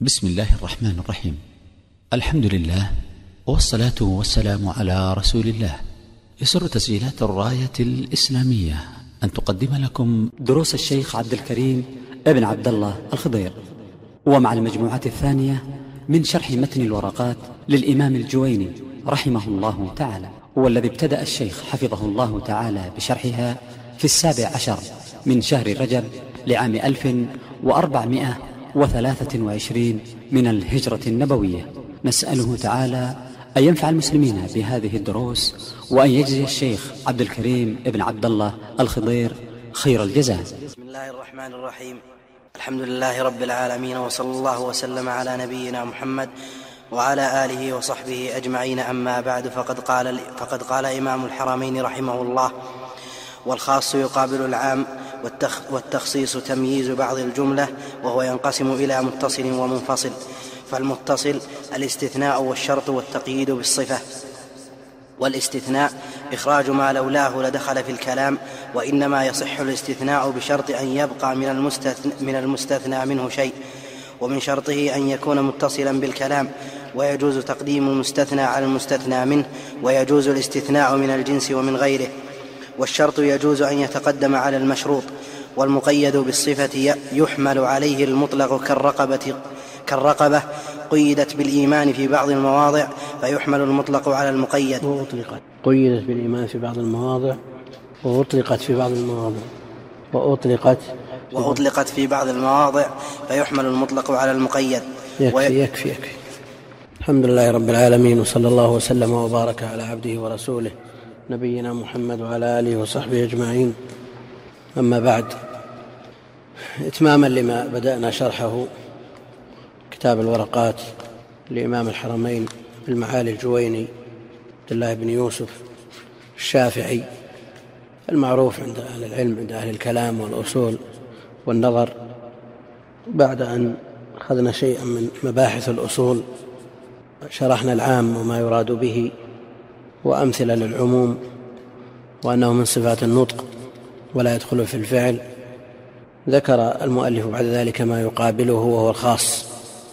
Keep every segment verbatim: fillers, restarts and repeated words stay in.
بسم الله الرحمن الرحيم. الحمد لله والصلاة والسلام على رسول الله. يسر تسجيلات الراية الإسلامية أن تقدم لكم دروس الشيخ عبد الكريم ابن عبد الله الخضير، ومع المجموعة الثانية من شرح متن الورقات للإمام الجويني رحمه الله تعالى، والذي ابتدأ الشيخ حفظه الله تعالى بشرحها في السابع عشر من شهر رجب لعام ألف وأربعمائة وثلاثة وعشرين من الهجرة النبوية. نسأله تعالى أن ينفع المسلمين بهذه الدروس، وأن يجزي الشيخ عبد الكريم ابن عبد الله الخضير خير الجزاء. بسم الله الرحمن الرحيم. الحمد لله رب العالمين، وصلى الله وسلم على نبينا محمد وعلى آله وصحبه أجمعين. أما بعد، فقد قال, فقد قال إمام الحرمين رحمه الله: والخاص يقابل العام، والتخصيص تمييز بعض الجملة، وهو ينقسم إلى متصل ومنفصل. فالمتصل الاستثناء والشرط والتقييد بالصفة، والاستثناء إخراج ما لولاه لدخل في الكلام، وإنما يصح الاستثناء بشرط أن يبقى من المستثنى, من المستثنى منه شيء، ومن شرطه أن يكون متصلا بالكلام، ويجوز تقديم المستثنى على المستثنى منه، ويجوز الاستثناء من الجنس ومن غيره. والشرط يجوز أن يتقدم على المشروط، والمقيد بالصفة يحمل عليه المطلق كالرقبة, كالرقبة قيدت بالإيمان في بعض المواضع، فيحمل المطلق على المقيد. وأطلقت قيدت بالإيمان في بعض المواضع، وأطلقت في بعض المواضع وأطلقت وأطلقت في بعض المواضع فيحمل المطلق على المقيد. يكفي وي... يكفي يكفي الحمد لله رب العالمين، وصلى الله وسلم وبارك على عبده ورسوله نبينا محمد وعلى آله وصحبه أجمعين. أما بعد، إتماما لما بدأنا شرحه كتاب الورقات لإمام الحرمين المعالي الجويني عبد الله بن يوسف الشافعي المعروف عند أهل العلم، عند أهل الكلام والأصول والنظر، بعد أن أخذنا شيئا من مباحث الأصول شرحنا العام وما يراد به، وأمثلة للعموم، وأنه من صفات النطق ولا يدخل في الفعل. ذكر المؤلف بعد ذلك ما يقابله وهو الخاص،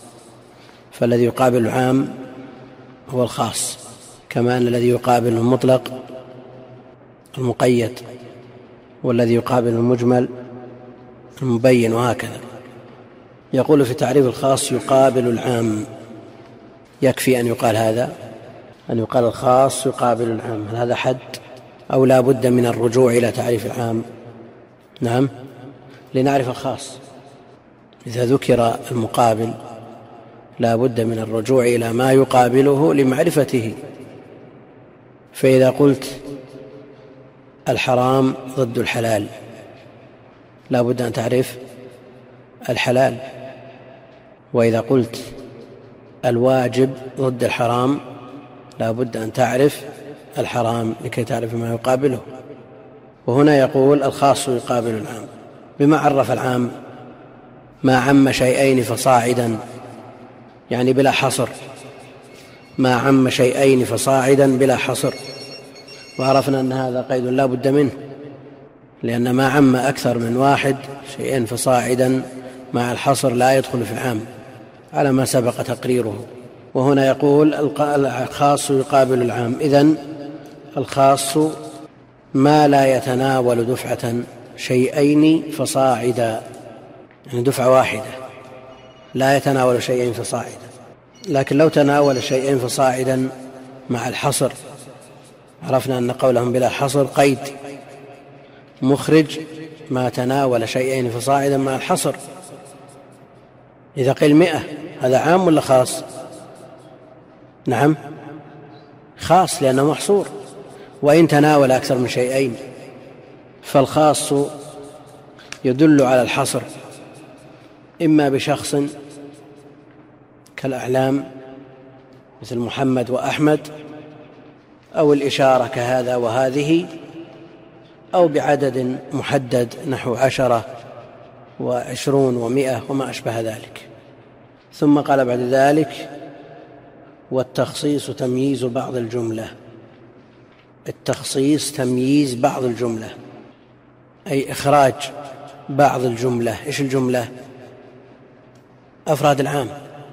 فالذي يقابل العام هو الخاص، كما أن الذي يقابل المطلق المقيد، والذي يقابل المجمل المبين، وهكذا. يقول في تعريف الخاص: يقابل العام. يكفي أن يقال هذا، أن يقال الخاص يقابل العام. هل هذا حد أو لا بد من الرجوع إلى تعريف العام؟ نعم، لنعرف الخاص. إذا ذكر المقابل لا بد من الرجوع إلى ما يقابله لمعرفته. فإذا قلت الحرام ضد الحلال لا بد أن تعرف الحلال، وإذا قلت الواجب ضد الحرام لا بد أن تعرف الحرام لكي تعرف ما يقابله. وهنا يقول الخاص يقابل العام، بما عرف العام: ما عم شيئين فصاعدا، يعني بلا حصر، ما عم شيئين فصاعدا بلا حصر. وعرفنا أن هذا قيد لا بد منه، لأن ما عم أكثر من واحد شيئين فصاعدا مع الحصر لا يدخل في العام على ما سبق تقريره. وهنا يقول الخاص يقابل العام. إذن الخاص ما لا يتناول دفعة شيئين فصاعدا، يعني دفعة واحدة لا يتناول شيئين فصاعدا. لكن لو تناول شيئين فصاعدا مع الحصر، عرفنا أن قولهم بلا حصر قيد مخرج ما تناول شيئين فصاعدا مع الحصر. إذا قيل مئة، هذا عام ولا خاص؟ نعم، خاص لأنه محصور. وإن تناول أكثر من شيئين، فالخاص يدل على الحصر، إما بشخص كالأعلام مثل محمد وأحمد، أو الإشارة كهذا وهذه، أو بعدد محدد نحو عشرة وعشرون ومئة وما أشبه ذلك. ثم قال بعد ذلك: والتخصيص تمييز بعض الجملة. التخصيص تمييز بعض الجملة، أي إخراج بعض الجملة. إيش الجملة؟ أفراد العام،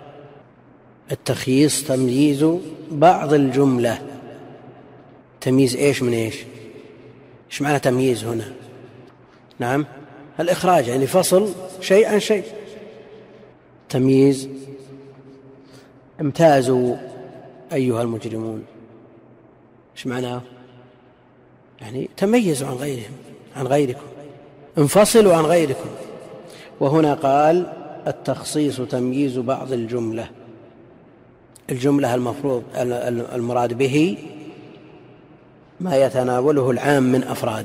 التخييص تمييز بعض الجملة. تمييز إيش من إيش؟ إيش معنى تمييز هنا؟ نعم، الإخراج، يعني فصل شيء عن شيء. تمييز امتازوا أيها المجرمون، إيش معناه؟ يعني تميزوا عن غيرهم، عن غيركم، انفصلوا عن غيركم. وهنا قال التخصيص تمييز بعض الجملة. الجملة المفروض المراد به ما يتناوله العام من أفراد،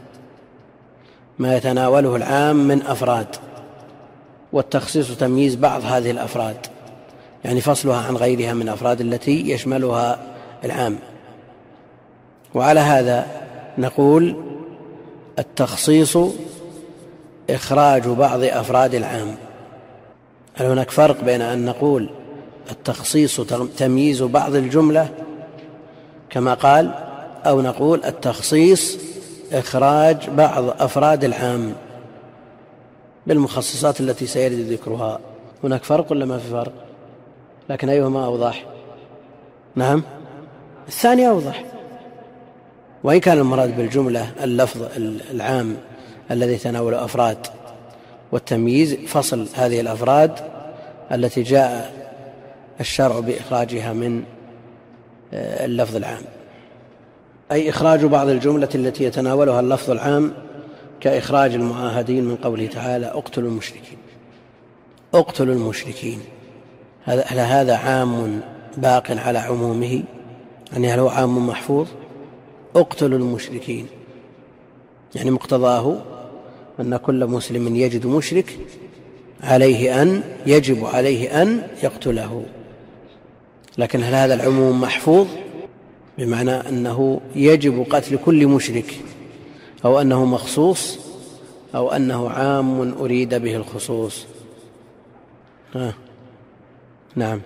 ما يتناوله العام من أفراد، والتخصيص تمييز بعض هذه الأفراد، يعني فصلها عن غيرها من أفراد التي يشملها العام. وعلى هذا نقول التخصيص إخراج بعض أفراد العام. هل هناك فرق بين أن نقول التخصيص تمييز بعض الجملة كما قال، أو نقول التخصيص إخراج بعض أفراد العام بالمخصصات التي سيرد ذكرها؟ هناك فرق ولا ما في فرق؟ لكن أيهما أوضح؟ نعم، الثاني أوضح. وإن كان المراد بالجملة اللفظ العام الذي تناول أفراد، والتمييز فصل هذه الأفراد التي جاء الشرع بإخراجها من اللفظ العام، أي إخراج بعض الجملة التي يتناولها اللفظ العام كإخراج المعاهدين من قوله تعالى اقتلوا المشركين. اقتلوا المشركين، هل هذا عام باق على عمومه؟ يعني هل هو عام محفوظ؟ اقتلوا المشركين يعني مقتضاه أن كل مسلم يجد مشرك عليه أن يجب عليه أن يقتله. لكن هل هذا العموم محفوظ بمعنى أنه يجب قتل كل مشرك، أو أنه مخصوص، أو أنه عام أريد به الخصوص؟ ها. نعم،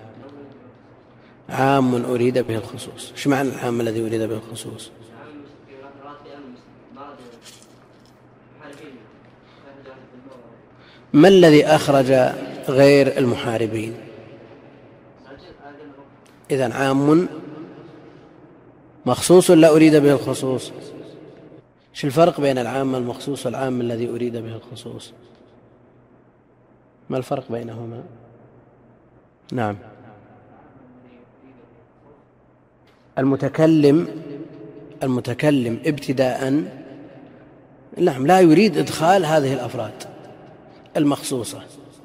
عام أريد به الخصوص. ايش معنى العام الذي أريد به الخصوص؟ ما الذي أخرج غير المحاربين؟ إذن عام مخصوص لا أريد به الخصوص. ايش الفرق بين العام المخصوص والعام الذي أريد به الخصوص؟ ما الفرق بينهما؟ نعم، المتكلم المتكلم ابتداء نعم لا يريد إدخال هذه الأفراد المخصوصة،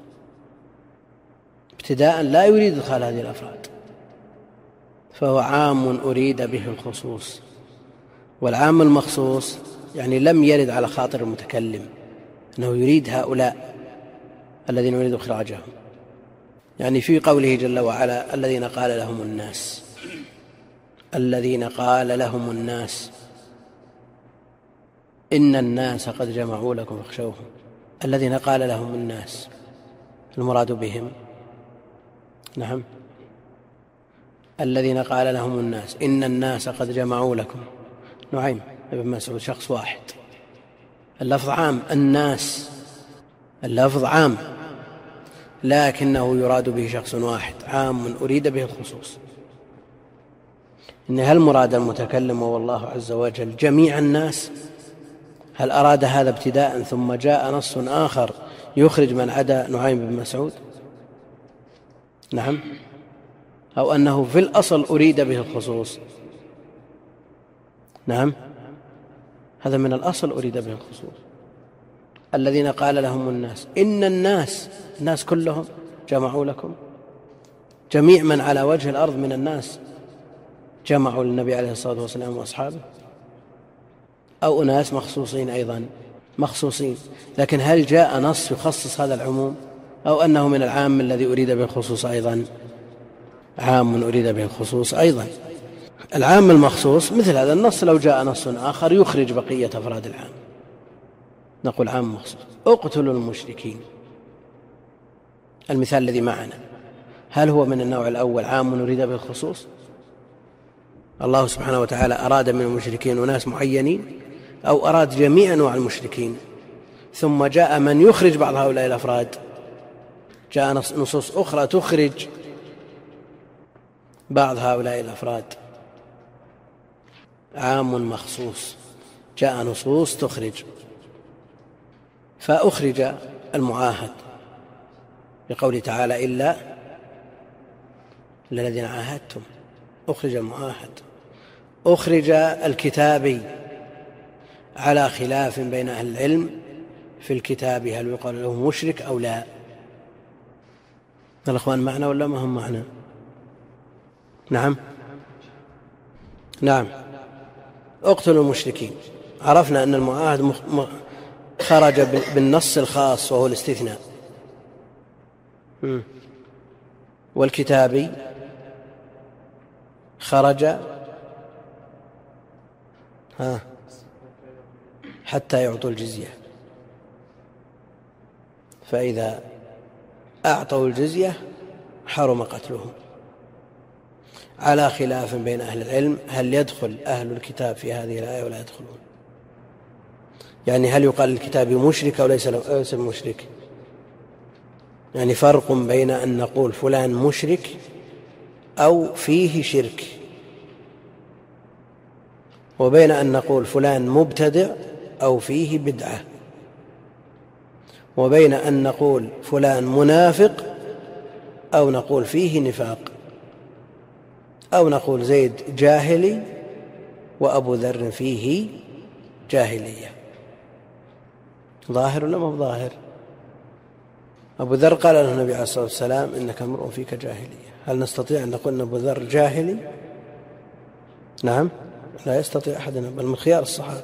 ابتداء لا يريد إدخال هذه الأفراد، فهو عام أريد به الخصوص. والعام المخصوص يعني لم يرد على خاطر المتكلم أنه يريد هؤلاء الذين يريد إخراجهم، يعني في قوله جل وعلا الذين قال لهم الناس، الذين قال لهم الناس إن الناس قد جمعوا لكم فاخشوهم. الذين قال لهم الناس المراد بهم نعم الذين قال لهم الناس إن الناس قد جمعوا لكم، نعيم ابن مسعود شخص واحد، اللفظ عام، الناس اللفظ عام لكنه يراد به شخص واحد، عام أريد به الخصوص. إن هل مراد المتكلم والله عز وجل جميع الناس؟ هل أراد هذا ابتداء ثم جاء نص آخر يخرج من عدا نعيم بن مسعود؟ نعم، أو أنه في الأصل أريد به الخصوص؟ نعم، هذا من الأصل أريد به الخصوص. الذين قال لهم الناس إن الناس، الناس كلهم جمعوا لكم، جميع من على وجه الأرض من الناس جمعوا للنبي عليه الصلاة والسلام وأصحابه، أو أناس مخصوصين أيضا مخصوصين. لكن هل جاء نص يخصص هذا العموم، أو أنه من العام الذي أريد به الخصوص أيضا؟ عام أريد به الخصوص أيضا. العام المخصوص مثل هذا النص لو جاء نص آخر يخرج بقية أفراد العام نقول عام مخصوص. اقتلوا المشركين، المثال الذي معنا، هل هو من النوع الأول عام أريد به الخصوص؟ الله سبحانه وتعالى أراد من المشركين أناس معينين، أو أراد جميع أنواع المشركين، ثم جاء من يخرج بعض هؤلاء الأفراد، جاء نصوص أخرى تخرج بعض هؤلاء الأفراد عام مخصوص، جاء نصوص تخرج، فأخرج المعاهد بقوله تعالى إلا الذين عاهدتم، أخرج المعاهد. أخرج الكتابي على خلاف بين أهل العلم في الكتاب، هل يقال له مشرك أو لا؟ الأخوان معنا ولا ما هم معنا؟ نعم نعم. اقتلوا المشركين. عرفنا أن المعاهد خرج بالنص الخاص وهو الاستثناء. والكتابي خرج ها حتى يعطوا الجزية، فإذا أعطوا الجزية حرم قتلهم، على خلاف بين أهل العلم هل يدخل أهل الكتاب في هذه الآية ولا يدخلون؟ يعني هل يقال الكتاب مشرك أو ليس مشرك؟ يعني فرق بين أن نقول فلان مشرك أو فيه شرك، وبين أن نقول فلان مبتدع أو فيه بدعة، وبين أن نقول فلان منافق أو نقول فيه نفاق، أو نقول زيد جاهلي وأبو ذر فيه جاهلية. ظاهر ولا ما ظاهر؟ أبو ذر قال له النبي عليه الصلاة والسلام إنك امرؤ فيك جاهلية. هل نستطيع أن نقول أن أبو ذر جاهلي؟ نعم، لا يستطيع أحدنا، بل من خيار الصحابة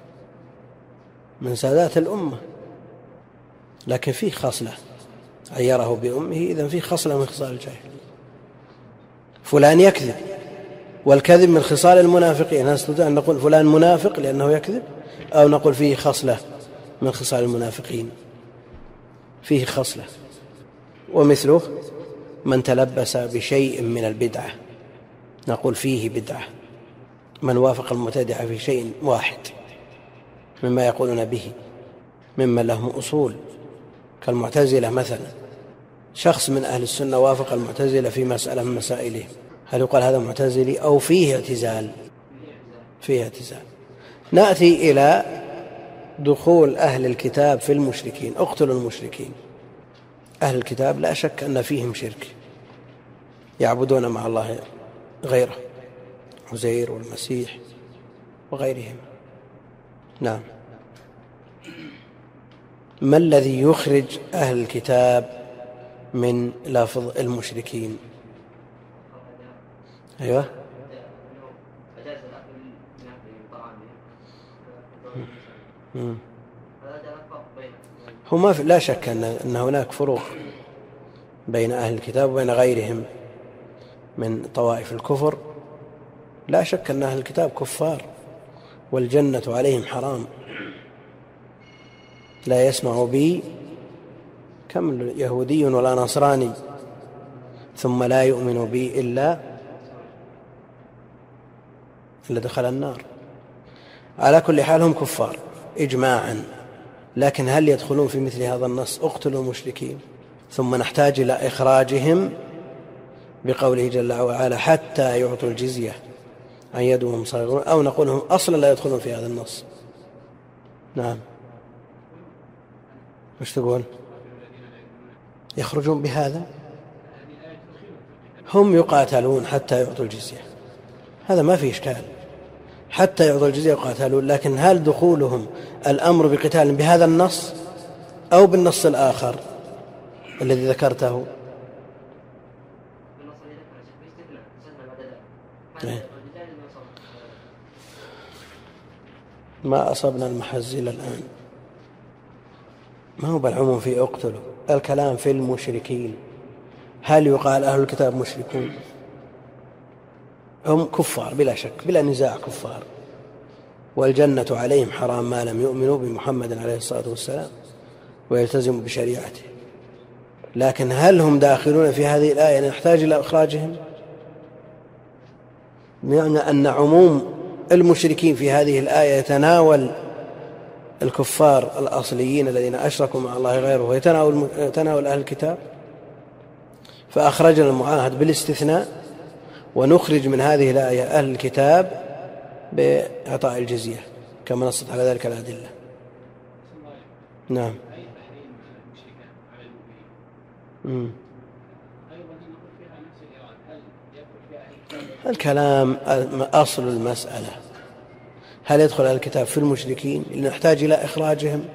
من سادات الأمة، لكن فيه خصلة عيره بأمه، إذن فيه خصلة من خصال الجاهلية. فلان يكذب، والكذب من خصال المنافقين، هل نستطيع أن نقول فلان منافق لأنه يكذب، أو نقول فيه خصلة من خصال المنافقين؟ فيه خصلة. ومثله من تلبس بشيء من البدعة نقول فيه بدعة، من وافق المبتدع في شيء واحد مما يقولون به ممن لهم أصول كالمعتزلة مثلا. شخص من أهل السنة وافق المعتزلة في مسألة من مسائلهم، هل يقال هذا معتزلي أو فيه اعتزال؟ فيه اعتزال. نأتي إلى دخول أهل الكتاب في المشركين. اقتلوا المشركين. أهل الكتاب لا شك أن فيهم شرك، يعبدون مع الله غيره، عزير والمسيح وغيرهم. نعم. ما الذي يخرج أهل الكتاب من لفظ المشركين؟ أيوة. هو ما لا شك أن, أن هناك فروق بين أهل الكتاب وبين غيرهم من طوائف الكفر. لا شك أن أهل الكتاب كفار والجنة عليهم حرام. لا يسمع بي كم يهودي ولا نصراني ثم لا يؤمن بي إلا إلا دخل النار. على كل حال هم كفار إجماعا، لكن هل يدخلون في مثل هذا النص اقتلوا المشركين ثم نحتاج إلى إخراجهم بقوله جل وعلا حتى يعطوا الجزية عن يد وهم صاغرون، أو نقول هم أصلا لا يدخلون في هذا النص؟ نعم. وش تقول؟ يخرجون بهذا؟ هم يقاتلون حتى يعطوا الجزية، هذا ما فيه إشكال، حتى يعطوا الجزية يقاتلون، لكن هل دخولهم الأمر بقتال بهذا النص أو بالنص الآخر الذي ذكرته؟ ما أصبنا المحزل الآن، ما هو بالعموم في اقتلوا، الكلام في المشركين. هل يقال أهل الكتاب مشركون؟ هم كفار بلا شك، بلا نزاع كفار، والجنة عليهم حرام ما لم يؤمنوا بمحمد عليه الصلاة والسلام ويلتزموا بشريعته. لكن هل هم داخلون في هذه الآية نحتاج إلى إخراجهم؟ يعني أن عموم المشركين في هذه الآية يتناول الكفار الأصليين الذين أشركوا مع الله غيره، ويتناول أهل الكتاب، فأخرجنا المعاهد بالاستثناء ونخرج من هذه الآية أهل الكتاب بإعطاء الجزية كما نصت على ذلك الأدلة. نعم. مم. الكلام أصل المسألة هل يدخل أهل الكتاب في المشركين اللي نحتاج إلى إخراجهم؟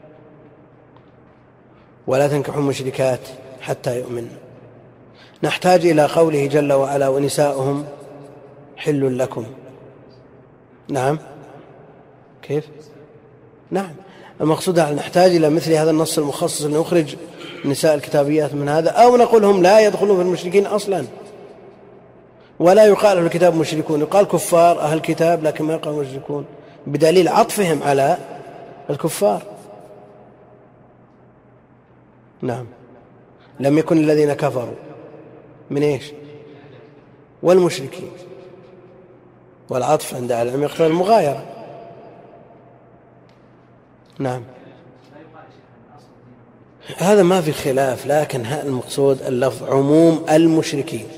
ولا تنكحوا المشركات حتى يؤمنوا. نحتاج إلى قوله جل وعلا ونساؤهم حل لكم. نعم. كيف؟ نعم. المقصود أن نحتاج إلى مثل هذا النص المخصص لنخرج نساء الكتابيات من هذا، أو نقول هم لا يدخلون في المشركين أصلا، ولا يقال أهل الكتاب مشركون، يقال كفار أهل الكتاب لكن ما يقال مشركون بدليل عطفهم على الكفار. نعم. لم يكن الذين كفروا من إيش؟ والمشركين، والعطف عند أهل العلم يقتضي المغايرة. نعم. هذا ما في خلاف، لكن المقصود اللفظ عموم المشركين.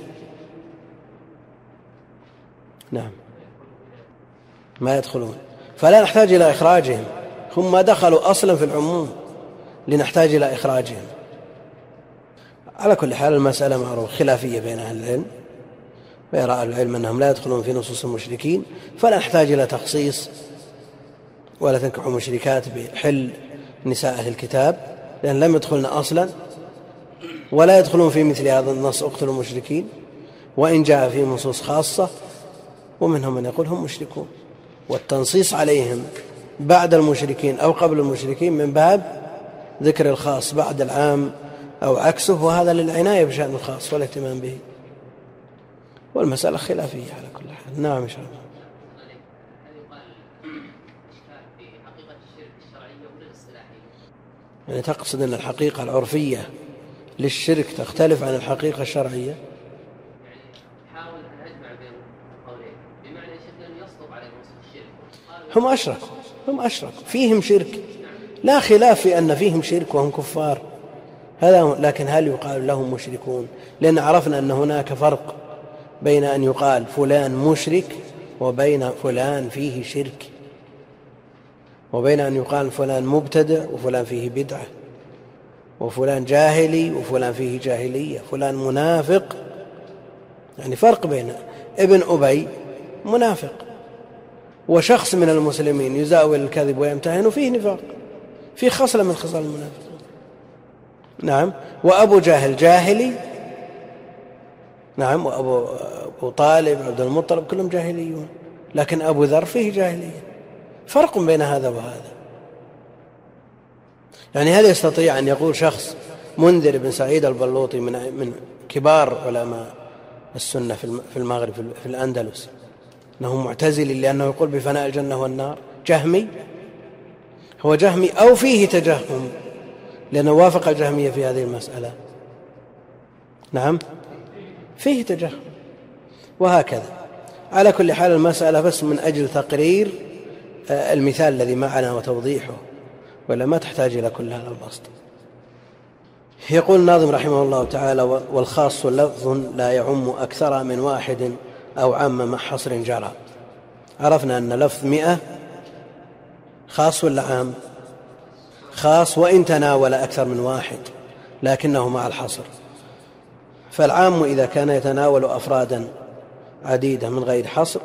نعم. ما يدخلون، فلا نحتاج إلى إخراجهم، هم ما دخلوا أصلا في العموم لنحتاج إلى إخراجهم. على كل حال المسألة معروف خلافية بين أهل العلم، ويرى أهل العلم أنهم لا يدخلون في نصوص المشركين، فلا نحتاج إلى تخصيص ولا تنكحوا مشركات بحل نساء أهل الكتاب، لأن لم يدخلن أصلا، ولا يدخلون في مثل هذا النص اقتلوا المشركين، وإن جاء في نصوص خاصة ومنهم من يقول هم مشركون، والتنصيص عليهم بعد المشركين أو قبل المشركين من باب ذكر الخاص بعد العام أو عكسه، وهذا للعناية بشأن الخاص والاهتمام به، والمسألة خلافية على كل حال. نعم إن شاء الله. يعني تقصد أن الحقيقة العرفية للشرك تختلف عن الحقيقة الشرعية؟ هم أشركوا هم أشركوا فيهم شرك، لا خلاف في أن فيهم شرك وهم كفار، هذا، لكن هل يقال لهم مشركون؟ لأن عرفنا أن هناك فرق بين أن يقال فلان مشرك وبين فلان فيه شرك، وبين أن يقال فلان مبتدع وفلان فيه بدعة، وفلان جاهلي وفلان فيه جاهلية، فلان منافق، يعني فرق بين ابن أبي منافق، وشخص من المسلمين يزاول الكذب ويمتهن فيه نفاق، فيه خصلة من خصال المنافقين. نعم. وأبو جاهل جاهلي، نعم، وأبو أبو طالب عبد المطلب كلهم جاهليون، لكن أبو ذر فيه جاهلية، فرق بين هذا وهذا. يعني هل يستطيع أن يقول شخص منذر بن سعيد البلوطي من من كبار علماء السنة في المغرب في الأندلس أنه معتزلي لأنه يقول بفناء الجنة والنار؟ جهمي، هو جهمي أو فيه تجهم لأنه وافق الجهمية في هذه المسألة؟ نعم، فيه تجهم. وهكذا. على كل حال المسألة بس من أجل تقرير المثال الذي معنا وتوضيحه، ولا ما تحتاج إلى كل هذا البسط. يقول الناظم رحمه الله تعالى: والخاص لفظ لا يعم أكثر من واحد أو عام مع حصر جرى. عرفنا أن لفظ مئة خاص ولا عام؟ خاص وإن تناول أكثر من واحد لكنه مع الحصر. فالعام إذا كان يتناول أفرادا عديدة من غير حصر،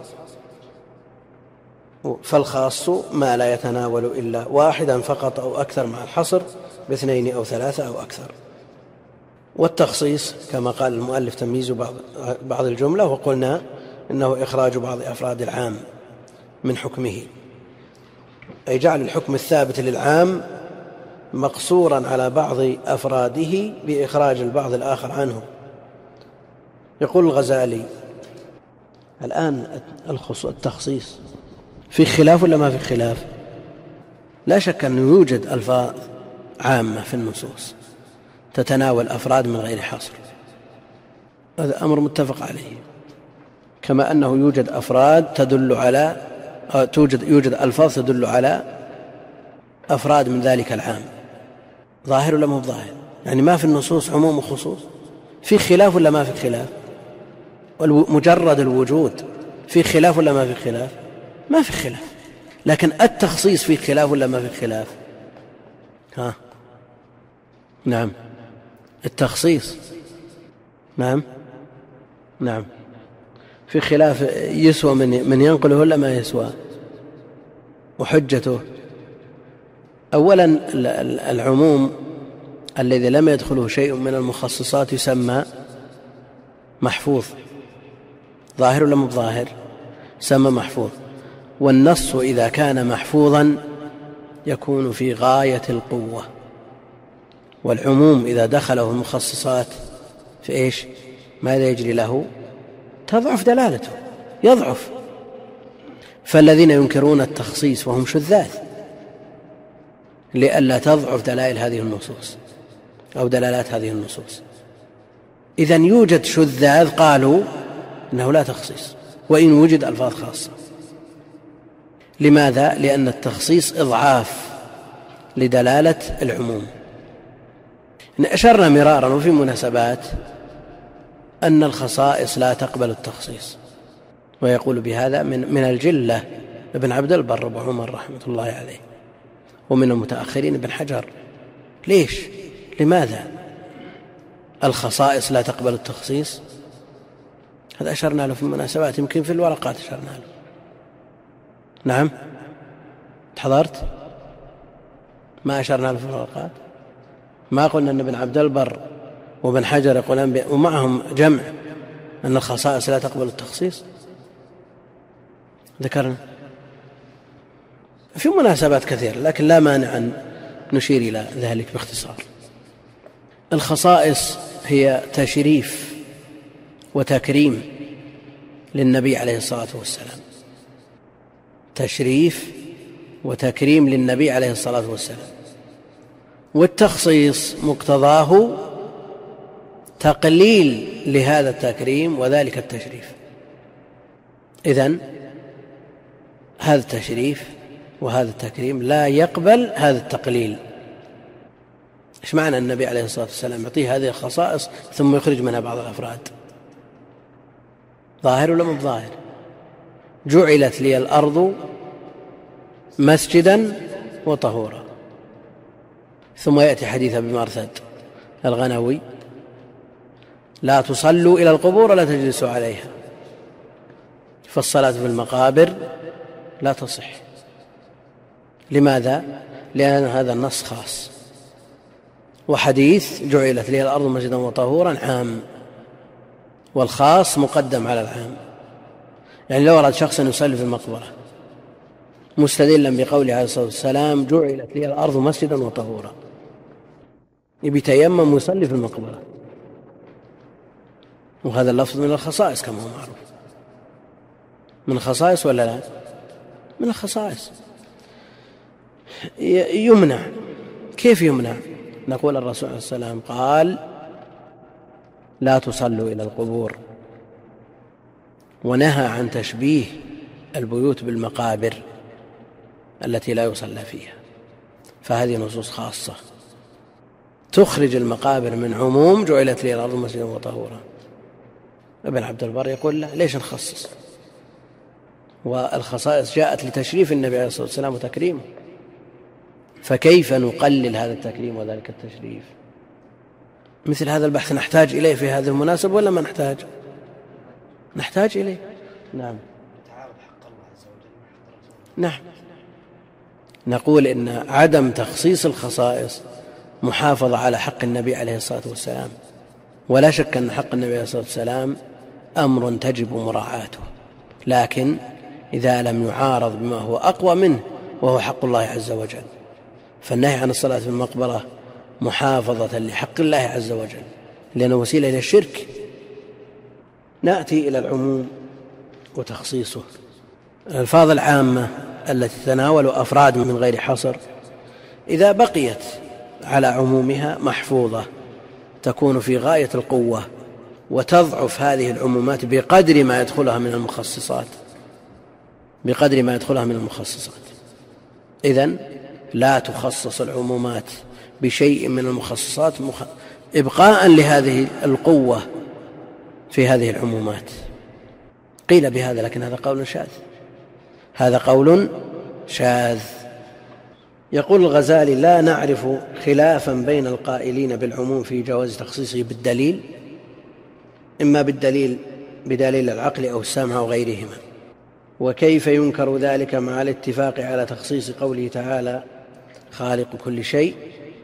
فالخاص ما لا يتناول إلا واحدا فقط أو أكثر مع الحصر باثنين أو ثلاثة أو أكثر. والتخصيص كما قال المؤلف تمييز بعض, بعض الجملة، وقلنا إنه إخراج بعض أفراد العام من حكمه، أي جعل الحكم الثابت للعام مقصورا على بعض أفراده بإخراج البعض الآخر عنه. يقول الغزالي: الآن التخصيص في خلاف ولا ما في خلاف؟ لا شك أنه يوجد ألفاظ عامة في النصوص تتناول أفراد من غير حصر، هذا أمر متفق عليه، كما أنه يوجد أفراد تدل على توجد يوجد ألفاظ تدل على أفراد من ذلك العام. ظاهر ولا مو ظاهر؟ يعني ما في النصوص عموم وخصوص؟ في خلاف ولا ما في خلاف؟ مجرد الوجود في خلاف ولا ما في خلاف؟ ما في خلاف. لكن التخصيص في خلاف ولا ما في خلاف؟ ها نعم التخصيص نعم نعم في خلاف. يسوى من من ينقله ولا ما يسوى؟ وحجته أولا العموم الذي لم يدخله شيء من المخصصات يسمى محفوظ، ظاهر ولا مو ظاهر؟ يسمى محفوظ. والنص إذا كان محفوظا يكون في غاية القوة، والعموم إذا دخله المخصصات في إيش؟ ماذا يجري له؟ تضعف دلالته، يضعف. فالذين ينكرون التخصيص وهم شذاذ لئلا تضعف دلائل هذه النصوص أو دلالات هذه النصوص. إذن يوجد شذاذ قالوا إنه لا تخصيص وإن وجد ألفاظ خاصة. لماذا؟ لأن التخصيص إضعاف لدلالة العموم. أشرنا مرارا وفي مناسبات أن الخصائص لا تقبل التخصيص، ويقول بهذا من من الجلة ابن عبد البر أبو عمر رحمة الله عليه، ومن المتأخرين ابن حجر. ليش؟ لماذا الخصائص لا تقبل التخصيص؟ هذا أشرنا له في المناسبات، يمكن في الورقات أشرنا له. نعم تحضرت؟ ما أشرنا له في الورقات؟ ما قلنا أن ابن عبد البر وابن حجر يقولون ومعهم جمع أن الخصائص لا تقبل التخصيص؟ ذكرنا في مناسبات كثيرة، لكن لا مانع أن نشير إلى ذلك باختصار. الخصائص هي تشريف وتكريم للنبي عليه الصلاة والسلام، تشريف وتكريم للنبي عليه الصلاة والسلام. والتخصيص مقتضاه تقليل لهذا التكريم وذلك التشريف. إذن هذا التشريف وهذا التكريم لا يقبل هذا التقليل. إيش معنى النبي عليه الصلاة والسلام يعطيه هذه الخصائص ثم يخرج منها بعض الأفراد؟ ظاهر ولا مو ظاهر؟ جعلت لي الأرض مسجدا وطهورا، ثم يأتي حديث أبي مرثد الغنوي لا تصلوا إلى القبور ولا تجلسوا عليها، فالصلاة في المقابر لا تصح. لماذا؟ لأن هذا النص خاص، وحديث جعلت لي الأرض مسجدا وطهورا عام، والخاص مقدم على العام. يعني لو أراد شخص يصلي في المقبرة مستدلا بقوله عليه الصلاة والسلام جعلت لي الأرض مسجدا وطهورا، يبي يتيمم ويصلي في المقبرة، وهذا اللفظ من الخصائص كما هو معروف. من الخصائص ولا لا؟ من الخصائص. يمنع. كيف يمنع؟ نقول الرسول عليه الصلاة والسلام قال لا تصلوا إلى القبور، ونهى عن تشبيه البيوت بالمقابر التي لا يصلى فيها، فهذه نصوص خاصة تخرج المقابر من عموم جعلت لي الأرض مسجدا وطهورا. ابن عبد البر يقول لا، ليش نخصص؟ والخصائص جاءت لتشريف النبي عليه الصلاة والسلام وتكريمه، فكيف نقلل هذا التكريم وذلك التشريف؟ مثل هذا البحث نحتاج إليه في هذا المناسبة ولا ما نحتاج؟ نحتاج إليه. نعم نعم نقول إن عدم تخصيص الخصائص محافظة على حق النبي عليه الصلاة والسلام، ولا شك أن حق النبي عليه الصلاة والسلام أمر تجب مراعاته، لكن إذا لم يعارض بما هو أقوى منه وهو حق الله عز وجل. فالنهي عن الصلاة في المقبرة محافظة لحق الله عز وجل لأنه وسيلة إلى الشرك. نأتي إلى العموم وتخصيصه. الألفاظ العامة التي تتناول أفراد من غير حصر إذا بقيت على عمومها محفوظة تكون في غاية القوة، وتضعف هذه العمومات بقدر ما يدخلها من المخصصات بقدر ما يدخلها من المخصصات. إذن لا تخصص العمومات بشيء من المخصصات إبقاء لهذه القوة في هذه العمومات. قيل بهذا، لكن هذا قول شاذ، هذا قول شاذ. يقول الغزالي: لا نعرف خلافا بين القائلين بالعموم في جواز تخصيصه بالدليل، إما بالدليل بدليل العقل أو السمع أو غيرهما. وكيف ينكر ذلك مع الاتفاق على تخصيص قوله تعالى: خالق كل شيء،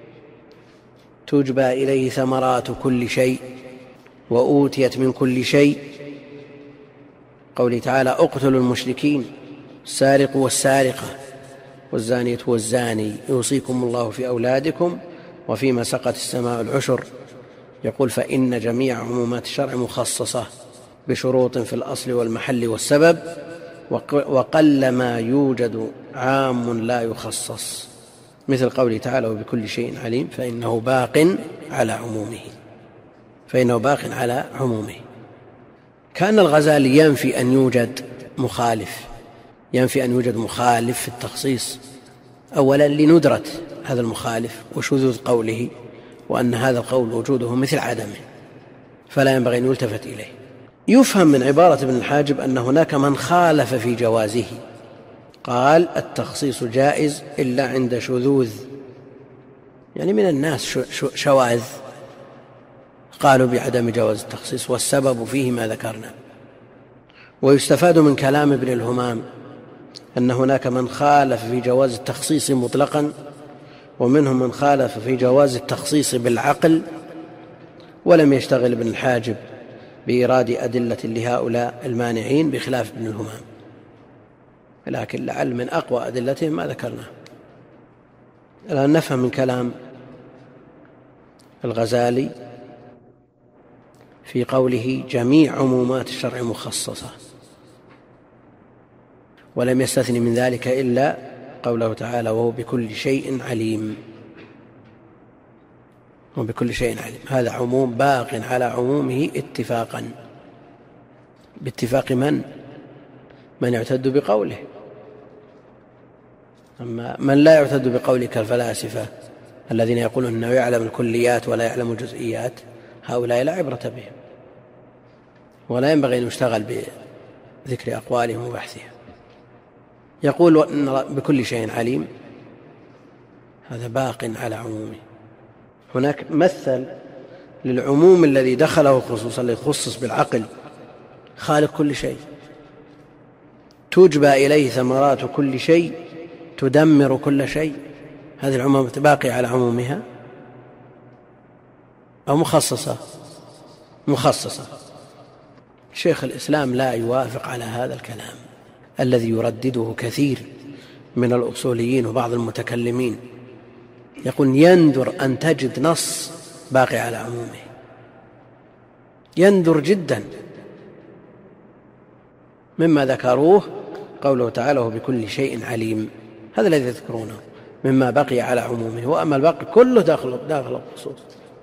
تجبى إليه ثمرات كل شيء، وأوتيت من كل شيء. قوله تعالى: اقتلوا المشركين، السارق والسارقة والزانية والزاني، يوصيكم الله في أولادكم وفيما سقت السماء العشر. يقول: فإن جميع عمومات الشرع مخصصة بشروط في الأصل والمحل والسبب، وقل ما يوجد عام لا يخصص، مثل قوله تعالى: وبكل شيء عليم، فإنه باق على عمومه، فإنه باق على عمومه. كان الغزالي ينفي أن يوجد مخالف، ينفي أن يوجد مخالف في التخصيص، أولا لندرة هذا المخالف وشذوذ قوله، وأن هذا القول وجوده مثل عدمه، فلا ينبغي أن يلتفت إليه. يفهم من عبارة ابن الحاجب أن هناك من خالف في جوازه، قال: التخصيص جائز إلا عند شذوذ، يعني من الناس شواذ قالوا بعدم جواز التخصيص، والسبب فيه ما ذكرنا. ويستفاد من كلام ابن الهمام أن هناك من خالف في جواز التخصيص مطلقا، ومنهم من خالف في جواز التخصيص بالعقل، ولم يشتغل ابن الحاجب بإيراد أدلة لهؤلاء المانعين بخلاف ابن الهمام، لكن لعل من أقوى أدلتهم ما ذكرناه. الآن نفهم من كلام الغزالي في قوله: جميع عمومات الشرع مخصصة، ولم يستثن من ذلك إلا قوله تعالى: وهو بكل شيء عليم. وبكل شيء عليم، هذا عموم باق على عمومه اتفاقا، باتفاق من؟ من يعتد بقوله. أما من لا يعتد بقوله كالفلاسفة الذين يقولون أنه يعلم الكليات ولا يعلم الجزئيات، هؤلاء لا عبرة بهم، ولا ينبغي أن يشتغل بذكر أقوالهم وبحثها. يقول: وأن بكل شيء عليم، هذا باق على عمومه. هناك مثل للعموم الذي دخله خصوصا، الذي خصص بالعقل: خالق كل شيء، تجبى إليه ثمرات كل شيء، تدمر كل شيء. هذه العموم باقية على عمومها أو مخصصة؟ مخصصة. شيخ الإسلام لا يوافق على هذا الكلام الذي يردده كثير من الأصوليين وبعض المتكلمين. يقول: يندر أن تجد نص باقي على عمومه، يندر جدا. مما ذكروه قوله تعالى: وبكل شيء عليم، هذا الذي يذكرونه مما بقي على عمومه، وأما الباقي كله داخل داخل الخصوص.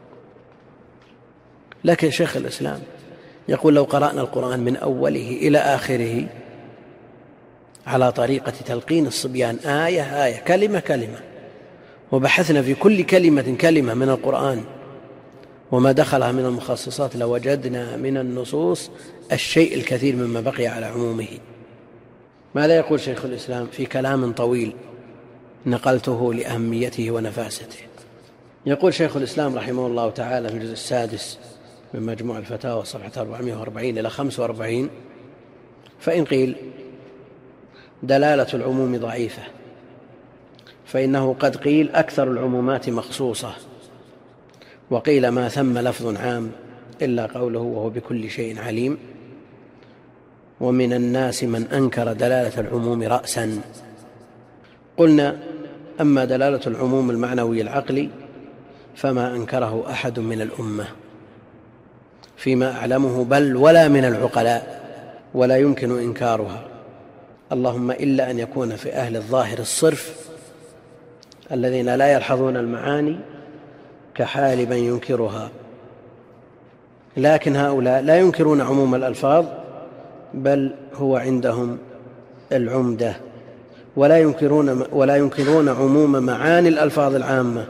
لكن شيخ الإسلام يقول: لو قرأنا القرآن من أوله إلى آخره على طريقة تلقين الصبيان، آية آية، كلمة كلمة، وبحثنا في كل كلمة كلمة من القرآن وما دخلها من المخصصات، لوجدنا من النصوص الشيء الكثير مما بقي على عمومه. ماذا يقول شيخ الإسلام في كلام طويل نقلته لأهميته ونفاسته؟ يقول شيخ الإسلام رحمه الله تعالى في الجزء السادس من مجموع الفتاوى صفحة أربعمائة وأربعين إلى خمسة وأربعين: فإن قيل دلالة العموم ضعيفة، فإنه قد قيل أكثر العمومات مخصوصة، وقيل ما ثم لفظ عام إلا قوله: وهو بكل شيء عليم. ومن الناس من أنكر دلالة العموم رأسا. قلنا: أما دلالة العموم المعنوي العقلي فما أنكره أحد من الأمة فيما أعلمه، بل ولا من العقلاء، ولا يمكن إنكارها، اللهم إلا أن يكون في أهل الظاهر الصرف الذين لا يلحظون المعاني كحال من ينكرها. لكن هؤلاء لا ينكرون عموم الألفاظ، بل هو عندهم العمدة، ولا ينكرون ولا ينكرون عموم معاني الألفاظ العامة،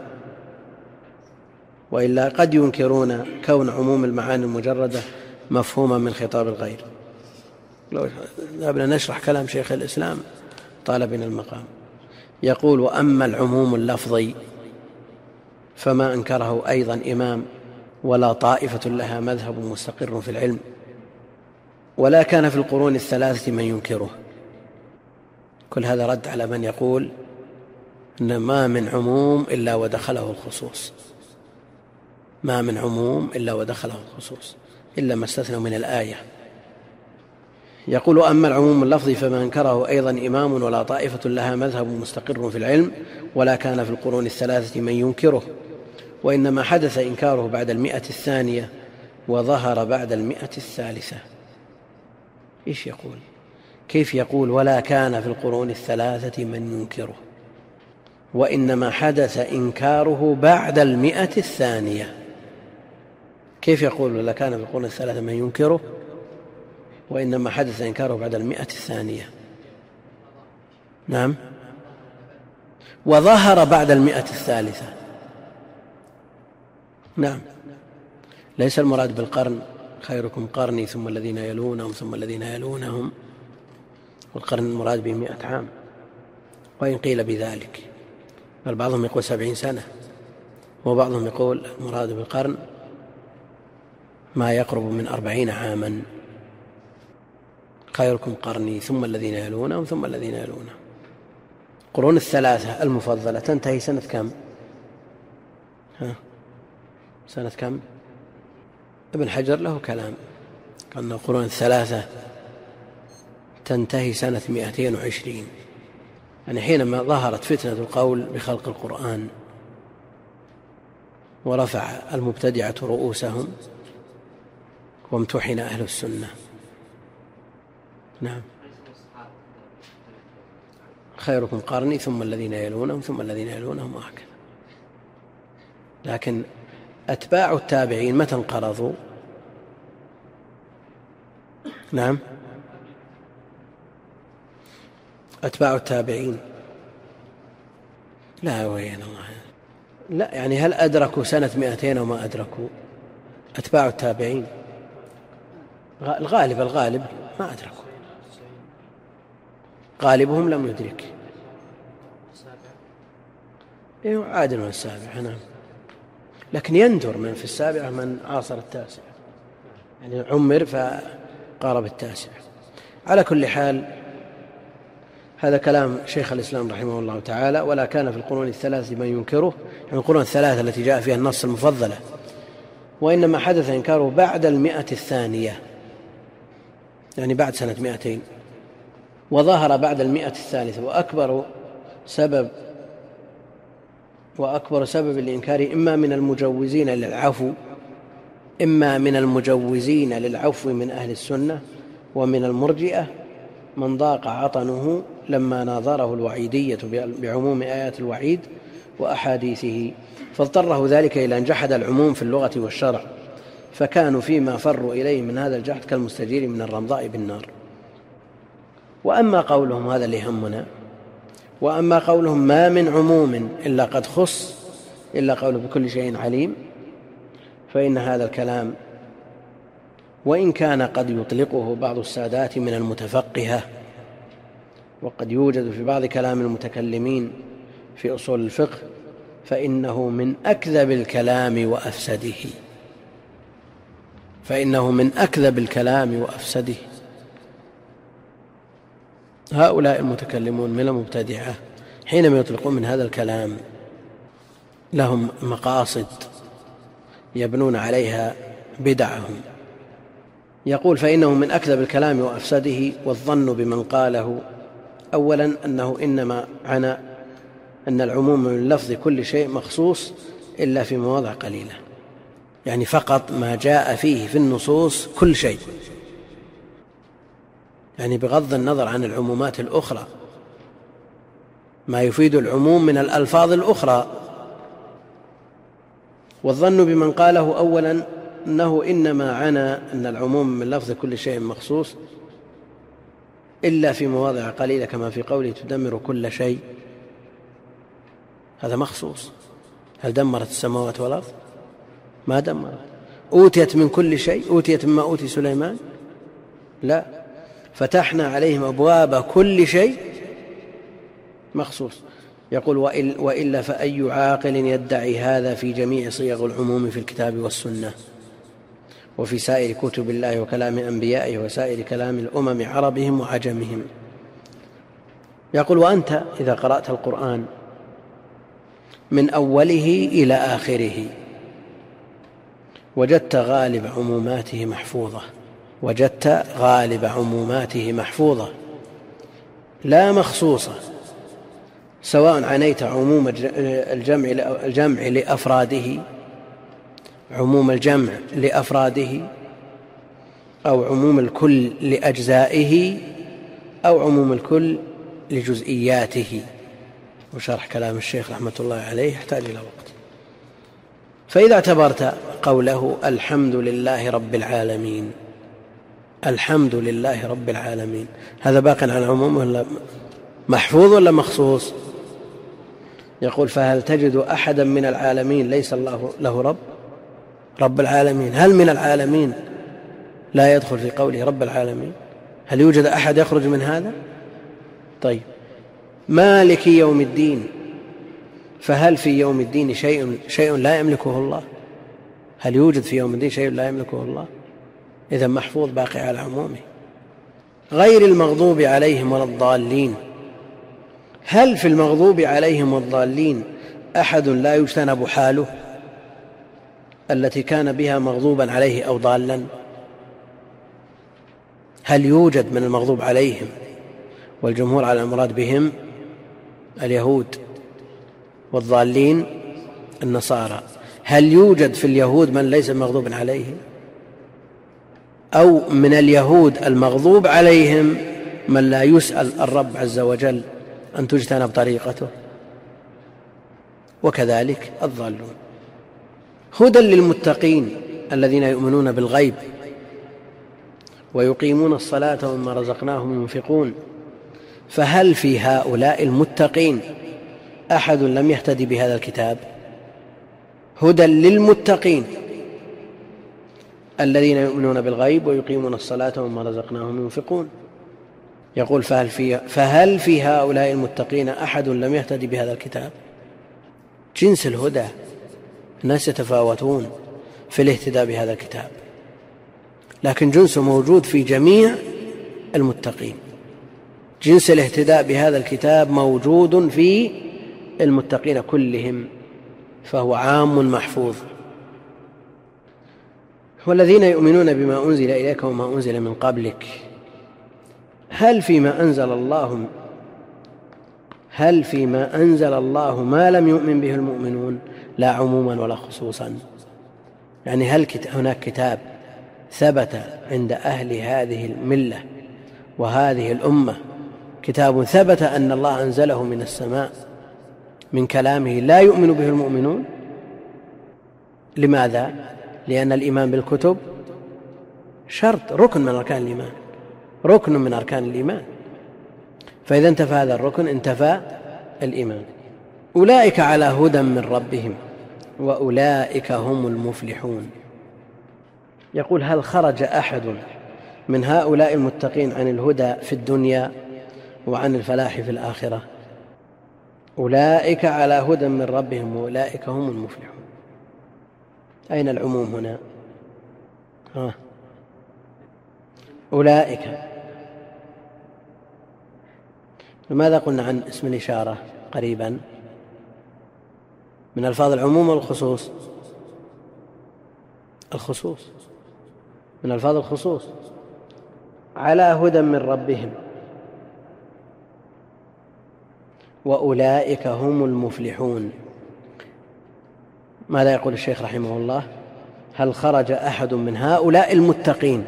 وإلا قد ينكرون كون عموم المعاني المجردة مفهوما من خطاب الغير. لو ذهبنا نشرح كلام شيخ الإسلام طال بنا المقام. يقول: وأما العموم اللفظي فما أنكره أيضا إمام ولا طائفة لها مذهب مستقر في العلم، ولا كان في القرون الثلاثة من ينكره. كل هذا رد على من يقول إن ما من عموم إلا ودخله الخصوص، ما من عموم إلا ودخله الخصوص إلا ما استثنوا من الآية. يقول: أما العموم اللفظي فما أنكره أيضا إمام ولا طائفة لها مذهب مستقر في العلم، ولا كان في القرون الثلاثة من ينكره، وإنما حدث إنكاره بعد المئة الثانية وظهر بعد المئة الثالثة. إيش يقول؟ كيف يقول ولا كان في القرون الثلاثة من ينكره، وإنما حدث إنكاره بعد المئة الثانية؟ كيف يقول ولا كان في القرون الثلاثة من ينكره وإنما حدث إنكاره بعد المئة الثانية؟ نعم، وظهر بعد المئة الثالثة. نعم، ليس المراد بالقرن خيركم قرني ثم الذين يلونهم ثم الذين يلونهم، والقرن المراد به مئة عام، وإن قيل بذلك، بل بعضهم يقول سبعين سنة، وبعضهم يقول المراد بالقرن ما يقرب من أربعين عاما. خيركم قرني ثم الذين يلونهم ثم الذين يلونهم. قرون الثلاثة المفضلة تنتهي سنة كم؟ ها؟ سنة كم؟ ابن حجر له كلام، قال القرون الثلاثة تنتهي سنة مئتين وعشرين، يعني حينما ظهرت فتنة القول بخلق القرآن ورفع المبتدعة رؤوسهم وامتحن أهل السنة. نعم، خيركم قرني ثم الذين يلونهم ثم الذين يلونهم، وهكذا. لكن أتباع التابعين متى انقرضوا؟ نعم، أتباع التابعين لا وين الله، لا يعني هل أدركوا سنة مئتين وما أدركوا؟ أتباع التابعين الغالب الغالب ما أدركوا، غالبهم لم يدرك. إيه عادل من السابعة، نعم، لكن يندر من في السابعة من عاصر التاسعة، يعني عمر فقارب التاسعة. على كل حال هذا كلام شيخ الإسلام رحمه الله تعالى. ولا كان في القرون الثلاثة من ينكره، يعني القرون الثلاثة التي جاء فيها النص المفضلة، وإنما حدث إنكاره بعد المئة الثانية، يعني بعد سنة مئتين، وظهر بعد المئة الثالثة. وأكبر سبب وأكبر سبب الإنكار إما من المجوزين للعفو إما من المجوزين للعفو من أهل السنة ومن المرجئة من ضاق عطنه لما ناظره الوعيدية بعموم آيات الوعيد وأحاديثه، فاضطره ذلك إلى أن جحد العموم في اللغة والشرع، فكانوا فيما فروا إليه من هذا الجحد كالمستجير من الرمضاء بالنار. وأما قولهم، هذا اللي همنا، وأما قولهم ما من عموم إلا قد خص إلا قوله بكل شيء عليم، فإن هذا الكلام وإن كان قد يطلقه بعض السادات من المتفقهة، وقد يوجد في بعض كلام المتكلمين في أصول الفقه، فإنه من أكذب الكلام وأفسده فإنه من أكذب الكلام وأفسده. هؤلاء المتكلمون من المبتدعة حينما يطلقون من هذا الكلام لهم مقاصد يبنون عليها بدعهم. يقول فإنه من أكذب الكلام وأفسده، والظن بمن قاله أولا أنه إنما عنى أن العموم من لفظ كل شيء مخصوص إلا في مواضع قليلة، يعني فقط ما جاء فيه في النصوص كل شيء، يعني بغض النظر عن العمومات الأخرى، ما يفيد العموم من الألفاظ الأخرى. والظن بمن قاله أولا أنه إنما عنى أن العموم من لفظ كل شيء مخصوص إلا في مواضع قليلة، كما في قوله تدمر كل شيء، هذا مخصوص. هل دمرت السماوات والأرض؟ ما دمرت. أوتيت من كل شيء؟ أوتيت مما أوتي سليمان؟ لا. فتحنا عليهم أبواب كل شيء مخصوص. يقول وإلا فأي عاقل يدعي هذا في جميع صيغ العموم في الكتاب والسنة وفي سائر كتب الله وكلام أنبيائه وسائر كلام الأمم عربهم وعجمهم. يقول وأنت إذا قرأت القرآن من أوله إلى آخره وجدت غالب عموماته محفوظة وجدت غالب عموماته محفوظة لا مخصوصة، سواء عنيت عموم الجمع الجمع لأفراده عموم الجمع لأفراده أو عموم الكل لأجزائه أو عموم الكل لجزئياته. وشرح كلام الشيخ رحمة الله عليه يحتاج إلى وقت. فإذا اعتبرت قوله الحمد لله رب العالمين، الحمد لله رب العالمين، هذا باق عن عموم ولا محفوظ ولا مخصوص؟ يقول فهل تجد أحدا من العالمين ليس الله له رب؟ رب العالمين، هل من العالمين لا يدخل في قوله رب العالمين؟ هل يوجد أحد يخرج من هذا؟ طيب مالك يوم الدين، فهل في يوم الدين شيء شيء لا يملكه الله؟ هل يوجد في يوم الدين شيء لا يملكه الله؟ إذن محفوظ باقي على عمومه. غير المغضوب عليهم ولا الضالين، هل في المغضوب عليهم والضالين أحد لا يجتنب حاله التي كان بها مغضوبا عليه أو ضالا؟ هل يوجد من المغضوب عليهم والجمهور على المراد بهم اليهود والضالين النصارى، هل يوجد في اليهود من ليس مغضوب عليه؟ أو من اليهود المغضوب عليهم من لا يسأل الرب عز وجل أن تجتنب طريقته؟ وكذلك الضالون. هدى للمتقين الذين يؤمنون بالغيب ويقيمون الصلاة ومما رزقناهم ينفقون، فهل في هؤلاء المتقين أحد لم يهتدي بهذا الكتاب؟ هدى للمتقين الذين يؤمنون بالغيب ويقيمون الصلاة ومما رزقناهم ينفقون. يقول فهل في, فهل في هؤلاء المتقين أحد لم يهتدي بهذا الكتاب؟ جنس الهدى، الناس يتفاوتون في الاهتداء بهذا الكتاب، لكن جنسه موجود في جميع المتقين. جنس الاهتداء بهذا الكتاب موجود في المتقين كلهم، فهو عام محفوظ. والذين يؤمنون بما أنزل إليك وما أنزل من قبلك، هل فيما أنزل الله هل فيما أنزل الله ما لم يؤمن به المؤمنون؟ لا عموما ولا خصوصا. يعني هل هناك كتاب ثبت عند أهل هذه الملة وهذه الأمة، كتاب ثبت أن الله أنزله من السماء من كلامه لا يؤمن به المؤمنون؟ لماذا؟ لأن الإيمان بالكتب شرط، ركن من أركان الإيمان، ركن من أركان الإيمان، فإذا انتفى هذا الركن انتفى الإيمان. أولئك على هدى من ربهم وأولئك هم المفلحون. يقول هل خرج أحد من هؤلاء المتقين عن الهدى في الدنيا وعن الفلاح في الآخرة؟ أولئك على هدى من ربهم وأولئك هم المفلحون. أين العموم هنا؟ ها. أولئك، لماذا قلنا عن اسم الإشارة قريبا؟ من ألفاظ العموم والخصوص؟ الخصوص، من ألفاظ الخصوص. على هدى من ربهم وأولئك هم المفلحون. ماذا يقول الشيخ رحمه الله؟ هل خرج أحد من هؤلاء المتقين؟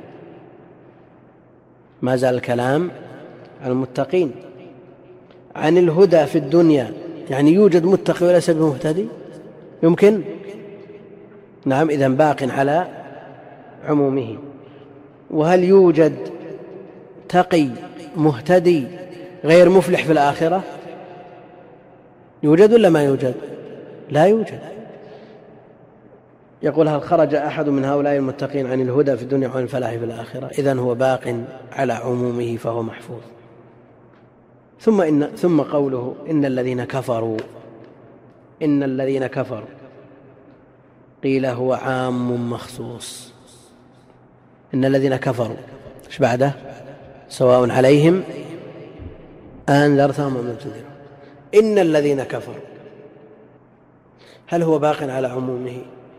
ما زال الكلام عن المتقين. عن الهدى في الدنيا، يعني يوجد متقي وليس بمهتدي؟ يمكن؟ نعم، إذن باق على عمومه. وهل يوجد تقي مهتدي غير مفلح في الآخرة؟ يوجد ولا ما يوجد؟ لا يوجد. يقول: هل خرج أحد من هؤلاء المتقين عن الهدى في الدنيا وعن الفلاح في الآخرة؟ إذن هو باق على عمومه فهو محفوظ. ثم, إن ثم قوله: إن الذين كفروا إن الذين كفروا قيل هو عام مخصوص. إن الذين كفروا إيش بعده؟ سواء عليهم أنذرتهم أم لم تنذرهم. إن الذين كفروا هل هو باق على عمومه؟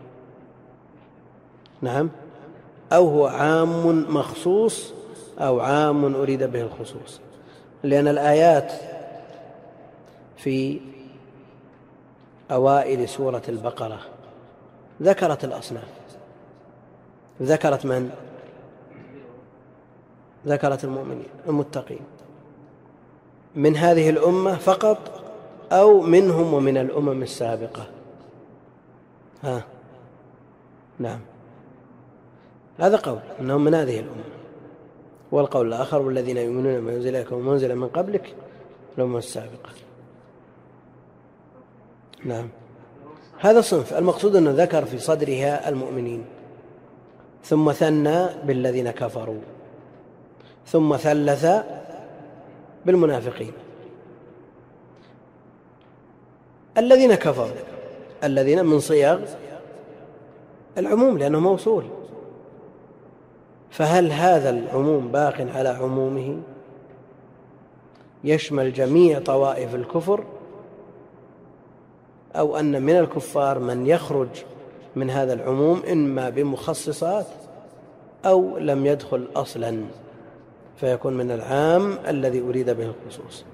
نعم. أو هو عام مخصوص أو عام أريد به الخصوص، لأن الآيات في أوائل سورة البقرة ذكرت الأصناف. ذكرت من؟ ذكرت المؤمنين المتقين من هذه الأمة فقط أو منهم ومن الأمم السابقة؟ ها نعم، هذا قول أنهم من هذه الأمة. والقول الآخر: والذين يؤمنون بما أنزل إليك وما أنزل من قبلك الأمم السابقة. نعم، هذا صنف. المقصود أنه ذكر في صدرها المؤمنين، ثم ثنى بالذين كفروا، ثم ثلث بالمنافقين. الذين كفروا الذين من صيغ العموم لأنه موصول، فهل هذا العموم باق على عمومه يشمل جميع طوائف الكفر، أو أن من الكفار من يخرج من هذا العموم إما بمخصصات أو لم يدخل أصلا فيكون من العام الذي أريد به الخصوص؟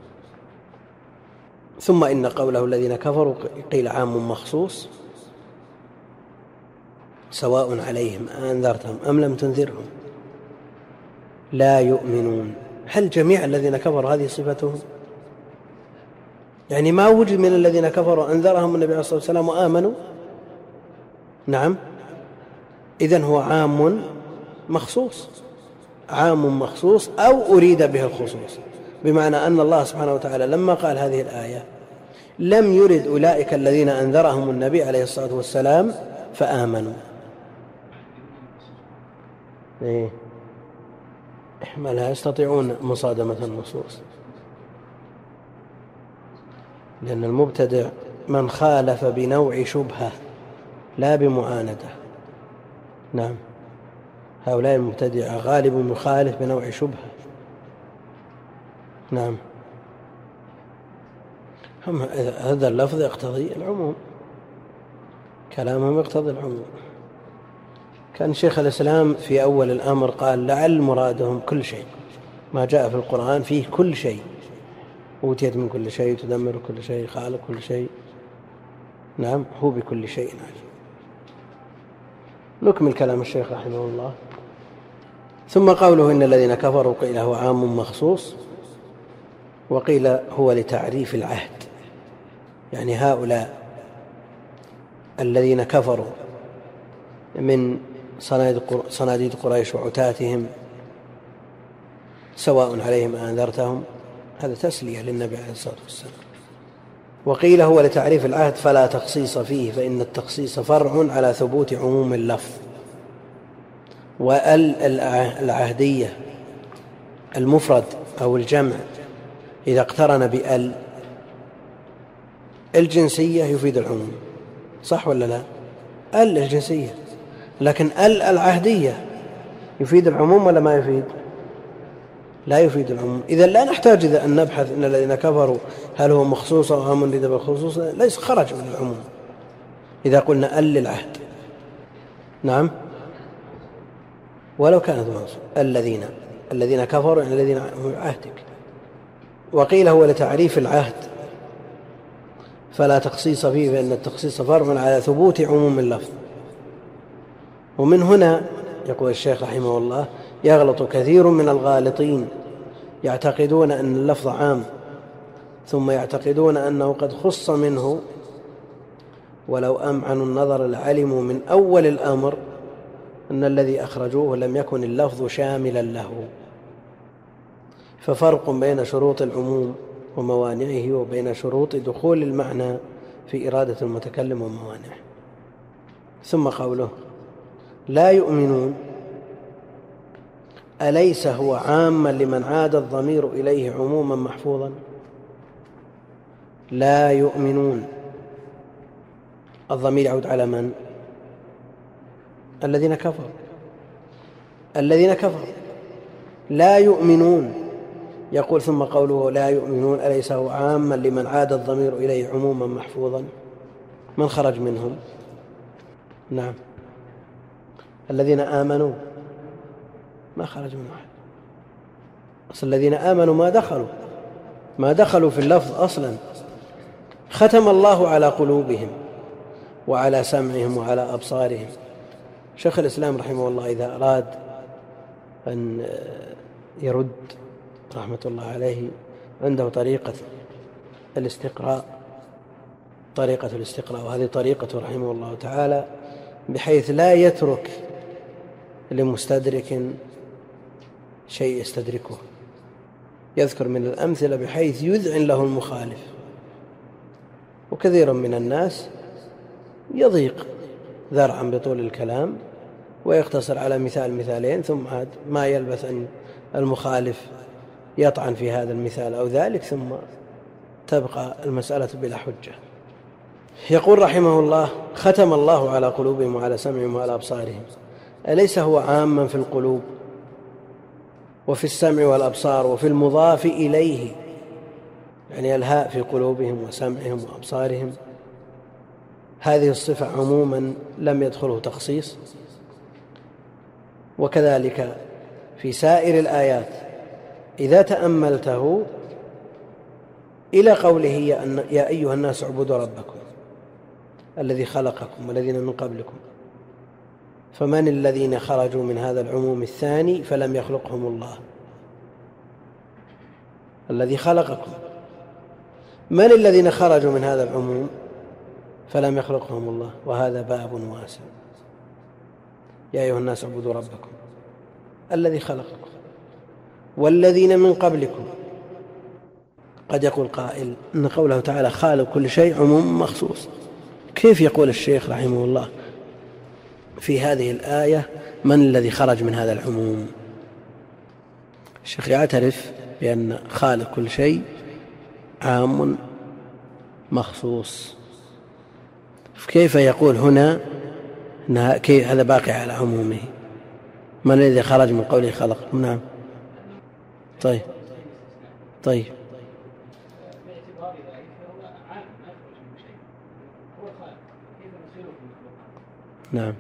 ثم إن قوله الذين كفروا قيل عام مخصوص سواء عليهم أنذرتهم أم لم تنذرهم لا يؤمنون. هل جميع الذين كفروا هذه صفتهم؟ يعني ما وجد من الذين كفروا أنذرهم النبي عليه الصلاة والسلام وآمنوا؟ نعم، إذن هو عام مخصوص، عام مخصوص أو أريد به الخصوص، بمعنى أن الله سبحانه وتعالى لما قال هذه الآية لم يرد أولئك الذين أنذرهم النبي عليه الصلاة والسلام فآمنوا. إيه؟ ما لا يستطيعون مصادمة النصوص، لأن المبتدع من خالف بنوع شبهة لا بمعاندة. نعم، هؤلاء المبتدع غالب يخالف بنوع شبهة. نعم، هذا اللفظ يقتضي العموم، كلامهم يقتضي العموم. كان شيخ الإسلام في أول الأمر قال: لعل مرادهم كل شيء، ما جاء في القرآن فيه كل شيء، أوتيت من كل شيء، تدمر كل شيء، خالق كل شيء. نعم، هو بكل شيء عليم. نكمل كلام الشيخ رحمه الله. ثم قوله إن الذين كفروا قيل هو عام مخصوص، وقيل هو لتعريف العهد، يعني هؤلاء الذين كفروا من صناديد قريش وعتاتهم سواء عليهم أنذرتهم، هذا تسلية للنبي عليه الصلاة والسلام. وقيل هو لتعريف العهد فلا تخصيص فيه، فإن التخصيص فرع على ثبوت عموم اللفظ. والعهدية المفرد أو الجمع إذا اقترن بأل الجنسية يفيد العموم، صح ولا لا؟ أل الجنسية، لكن أل العهدية يفيد العموم ولا ما يفيد؟ لا يفيد العموم. إذا لا نحتاج إذا أن نبحث إن الذين كفروا هل هو مخصوص أو عام أريد بالخصوص، ليس خرج من العموم إذا قلنا أل العهد. نعم، ولو كانت منصوب الذين الذين كفروا يعني الذين هم عهدك. وقيل هو لتعريف العهد فلا تخصيص فيه، فإن التخصيص فرع على ثبوت عموم اللفظ. ومن هنا يقول الشيخ رحمه الله: يغلط كثير من الغالطين يعتقدون أن اللفظ عام ثم يعتقدون أنه قد خص منه، ولو أمعنوا النظر لعلموا من أول الأمر أن الذي أخرجوه لم يكن اللفظ شاملا له. ففرق بين شروط العموم وموانعه وبين شروط دخول المعنى في إرادة المتكلم وموانعه. ثم قوله لا يؤمنون أليس هو عاما لمن عاد الضمير إليه عموما محفوظا؟ لا يؤمنون الضمير يعود على من؟ الذين كفروا الذين كفروا لا يؤمنون. يقول ثم قوله لا يؤمنون أليس هو عاما لمن عاد الضمير إليه عموما محفوظا؟ من خرج منهم؟ نعم الذين آمنوا ما خرج من واحد. أصل الذين آمنوا ما دخلوا ما دخلوا في اللفظ أصلا. ختم الله على قلوبهم وعلى سمعهم وعلى أبصارهم. شيخ الإسلام رحمه الله إذا أراد أن يرد رحمة الله عليه عنده طريقة الاستقراء طريقة الاستقراء وهذه طريقة رحمه الله تعالى بحيث لا يترك لمستدرك شيء يستدركه. يذكر من الأمثلة بحيث يذعن له المخالف. وكثير من الناس يضيق ذرعا بطول الكلام ويقتصر على مثال مثالين ثم ما يلبث أن المخالف يطعن في هذا المثال أو ذلك ثم تبقى المسألة بلا حجة. يقول رحمه الله ختم الله على قلوبهم وعلى سمعهم وعلى أبصارهم. أليس هو عاما في القلوب وفي السمع والأبصار وفي المضاف إليه يعني الهاء في قلوبهم وسمعهم وأبصارهم هذه الصفة عموما لم يدخله تخصيص. وكذلك في سائر الآيات إذا تأملته إلى قوله يا أيها الناس اعبدوا ربكم الذي خلقكم والذين من قبلكم فمن الذين خرجوا من هذا العموم الثاني فلم يخلقهم الله الذي خلقكم. من الذين خرجوا من هذا العموم فلم يخلقهم الله وهذا باب واسع. يا أيها الناس اعبدوا ربكم الذي خلقكم والذين من قبلكم. قد يقول قائل إن قوله تعالى خالق كل شيء عموم مخصوص. كيف يقول الشيخ رحمه الله في هذه الآية من الذي خرج من هذا العموم؟ الشيخ يعترف بأن خالق كل شيء عام مخصوص. كيف يقول هنا كيف هذا باقي على عمومه؟ من الذي خرج من قوله خلق؟ نعم طيب طيب نعم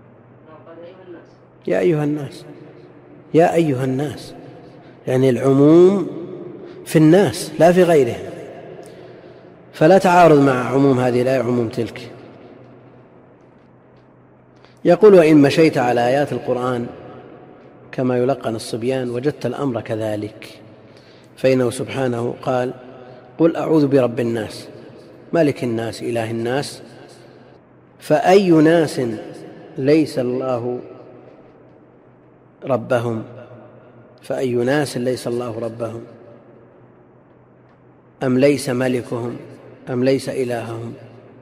يا أيها الناس يا أيها الناس يعني العموم في الناس لا في غيرهم. فلا تعارض مع عموم هذه الآية عموم تلك. يقول وإن مشيت على آيات القرآن كما يلقن الصبيان وجدت الأمر كذلك. فإنه سبحانه قال قل أعوذ برب الناس ملك الناس إله الناس. فأي ناس ليس الله ربهم فأي ناس ليس الله ربهم أم ليس ملكهم أم ليس إلههم؟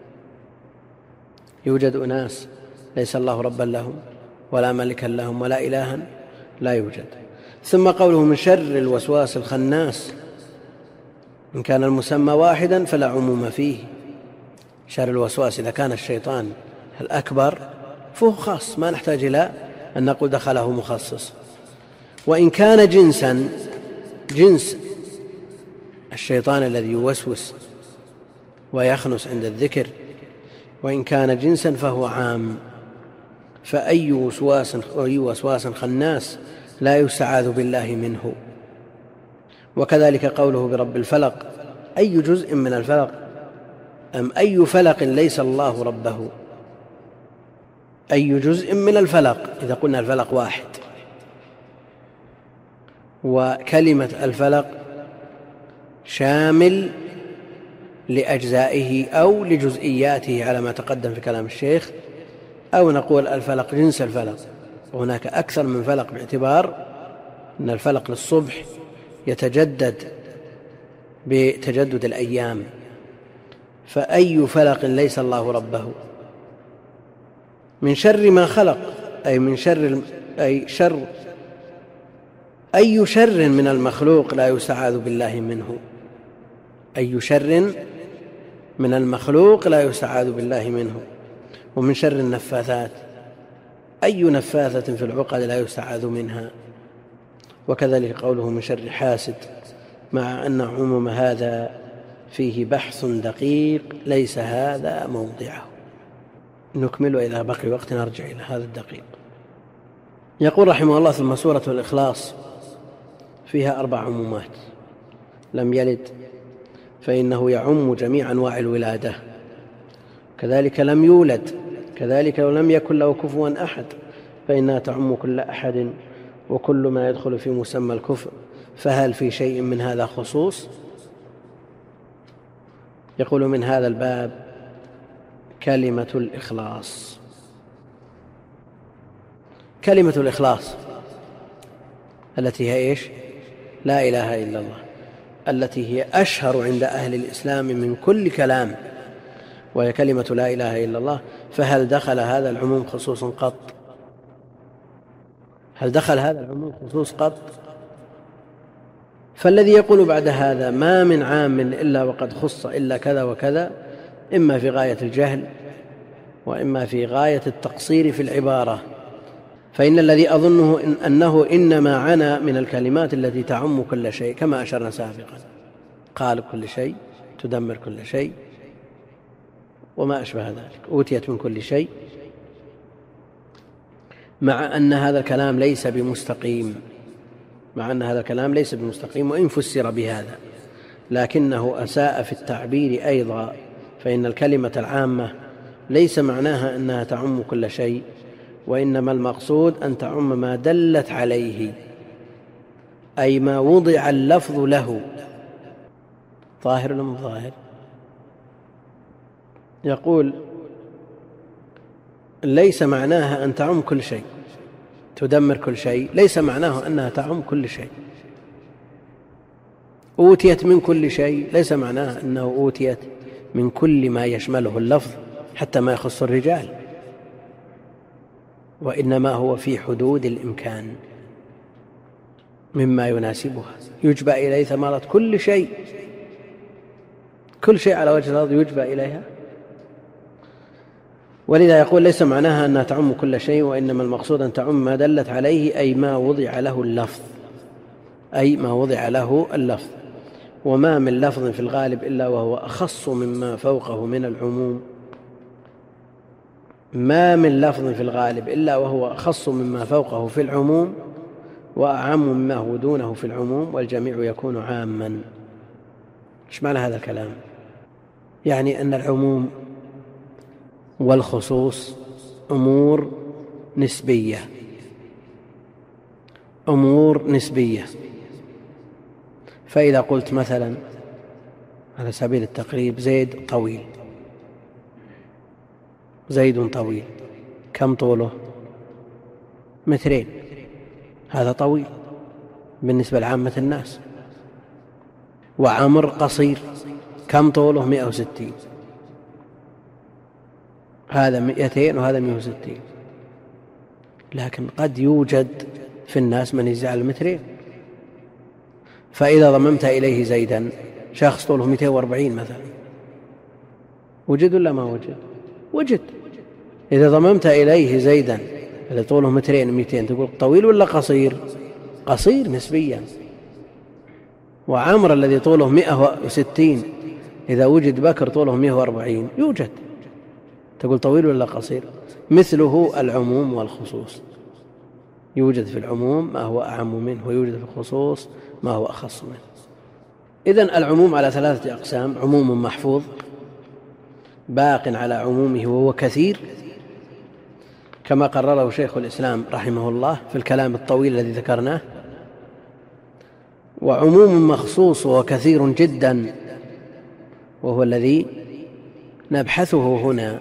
يوجد أناس ليس الله ربا لهم ولا ملكا لهم ولا إلها؟ لا يوجد. ثم قوله من شر الوسواس الخناس إن كان المسمى واحدا فلا عموم فيه. شر الوسواس إذا كان الشيطان الأكبر فهو خاص ما نحتاج إلى أن نقول دخله مخصص. وإن كان جنسا جنس الشيطان الذي يوسوس ويخنس عند الذكر وإن كان جنسا فهو عام. فأي وسواس أي وسواس خناس لا يستعاذ بالله منه. وكذلك قوله برب الفلق أي جزء من الفلق أم أي فلق ليس الله ربه؟ أي جزء من الفلق إذا قلنا الفلق واحد. وكلمة الفلق شامل لأجزائه أو لجزئياته على ما تقدم في كلام الشيخ أو نقول الفلق جنس الفلق. وهناك أكثر من فلق باعتبار أن الفلق للصبح يتجدد بتجدد الأيام. فأي فلق ليس الله ربه من شر ما خلق، أي من شر أي شر أي شر من المخلوق لا يستعاذ بالله منه، أي شر من المخلوق لا يستعاذ بالله منه. ومن شر النفاثات، أي نفاثة في العقد لا يستعاذ منها. وكذلك قوله من شر حاسد، مع أن عموم هذا فيه بحث دقيق ليس هذا موضعه. نكمل إذا بقي وقت نرجع إلى هذا الدقيق. يقول رحمه الله: ثم سورة الإخلاص فيها أربع عمومات: لم يلد فإنه يعم جميع أنواع الولادة، كذلك لم يولد، كذلك ولم يكن له كفوا أحد فإنها تعم كل أحد وكل ما يدخل في مسمى الكفر. فهل في شيء من هذا خصوص؟ يقول: من هذا الباب كلمة الإخلاص. كلمة الإخلاص التي هي إيش؟ لا إله إلا الله، التي هي أشهر عند أهل الإسلام من كل كلام، وهي كلمة لا إله إلا الله. فهل دخل هذا العموم خصوص قط؟ هل دخل هذا العموم خصوص قط؟ فالذي يقول بعد هذا ما من عام إلا وقد خص إلا كذا وكذا، إما في غاية الجهل وإما في غاية التقصير في العبارة. فإن الذي أظنه إن أنه إنما عنى من الكلمات التي تعم كل شيء، كما أشرنا سابقا، قال كل شيء، تدمر كل شيء، وما أشبه ذلك، أوتيت من كل شيء، مع أن هذا الكلام ليس بمستقيم، مع أن هذا الكلام ليس بمستقيم وإن فسر بهذا، لكنه أساء في التعبير أيضا. فإن الكلمة العامة ليس معناها أنها تعم كل شيء، وإنما المقصود أن تعم ما دلت عليه، أي ما وضع اللفظ له. ظاهر ولا مو ظاهر؟ يقول: ليس معناها أن تعم كل شيء، تدمر كل شيء، ليس معناه أنها تعم كل شيء. أوتيت من كل شيء، ليس معناه أنه أوتيت من كل ما يشمله اللفظ حتى ما يخص الرجال، وإنما هو في حدود الإمكان مما يناسبها. يجبى إليه ثمرة كل شيء، كل شيء على وجه الأرض يجبى إليها. ولذا يقول: ليس معناها أنها تعم كل شيء، وإنما المقصود أن تعم ما دلت عليه، أي ما وضع له اللفظ، أي ما وضع له اللفظ. وما من لفظ في الغالب إلا وهو أخص مما فوقه من العموم، ما من لفظ في الغالب إلا وهو أخص مما فوقه في العموم وأعم مما هو دونه في العموم، والجميع يكون عاما. إيش معنى هذا الكلام؟ يعني أن العموم والخصوص أمور نسبية، أمور نسبية. فإذا قلت مثلا على سبيل التقريب: زيد طويل، زيد طويل، كم طوله؟ مترين، هذا طويل بالنسبة لعامة الناس. وعمر قصير، كم طوله؟ مئة وستين، هذا مئتين وهذا مئة وستين. لكن قد يوجد في الناس من يزعل المترين، فإذا ضممت إليه زيدا شخص طوله مئتين وأربعين مثلا، وجد ولا ما وجد؟ وجد. إذا ضممت إليه زيدا اللي طوله مترين مئتين، تقول طويل ولا قصير؟ قصير نسبيا. وعمر الذي طوله مئة وستين إذا وجد بكر طوله مئة وأربعين يوجد، تقول طويل ولا قصير؟ مثله العموم والخصوص، يوجد في العموم ما هو أعم منه، ويوجد في الخصوص ما هو أخص منه. إذن العموم على ثلاثة أقسام: عموم محفوظ باق على عمومه وهو كثير، كما قرره شيخ الإسلام رحمه الله في الكلام الطويل الذي ذكرناه، وعموم مخصوص وهو كثير جدا، وهو الذي نبحثه هنا،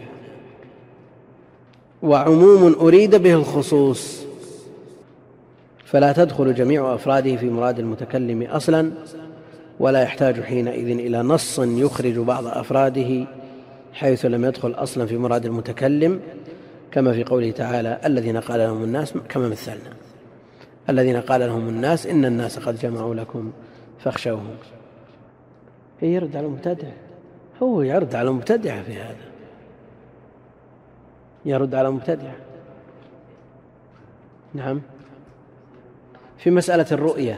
وعموم أريد به الخصوص، فلا تدخل جميع أفراده في مراد المتكلم أصلا، ولا يحتاج حينئذ إلى نص يخرج بعض أفراده حيث لم يدخل أصلا في مراد المتكلم، كما في قوله تعالى الذين قال لهم الناس كما مثلنا الذين قال لهم الناس إن الناس قد جمعوا لكم فاخشوهم. يرد على المبتدع، هو يرد على المبتدع في هذا، يرد على المبتدع. نعم. في مسألة الرؤية،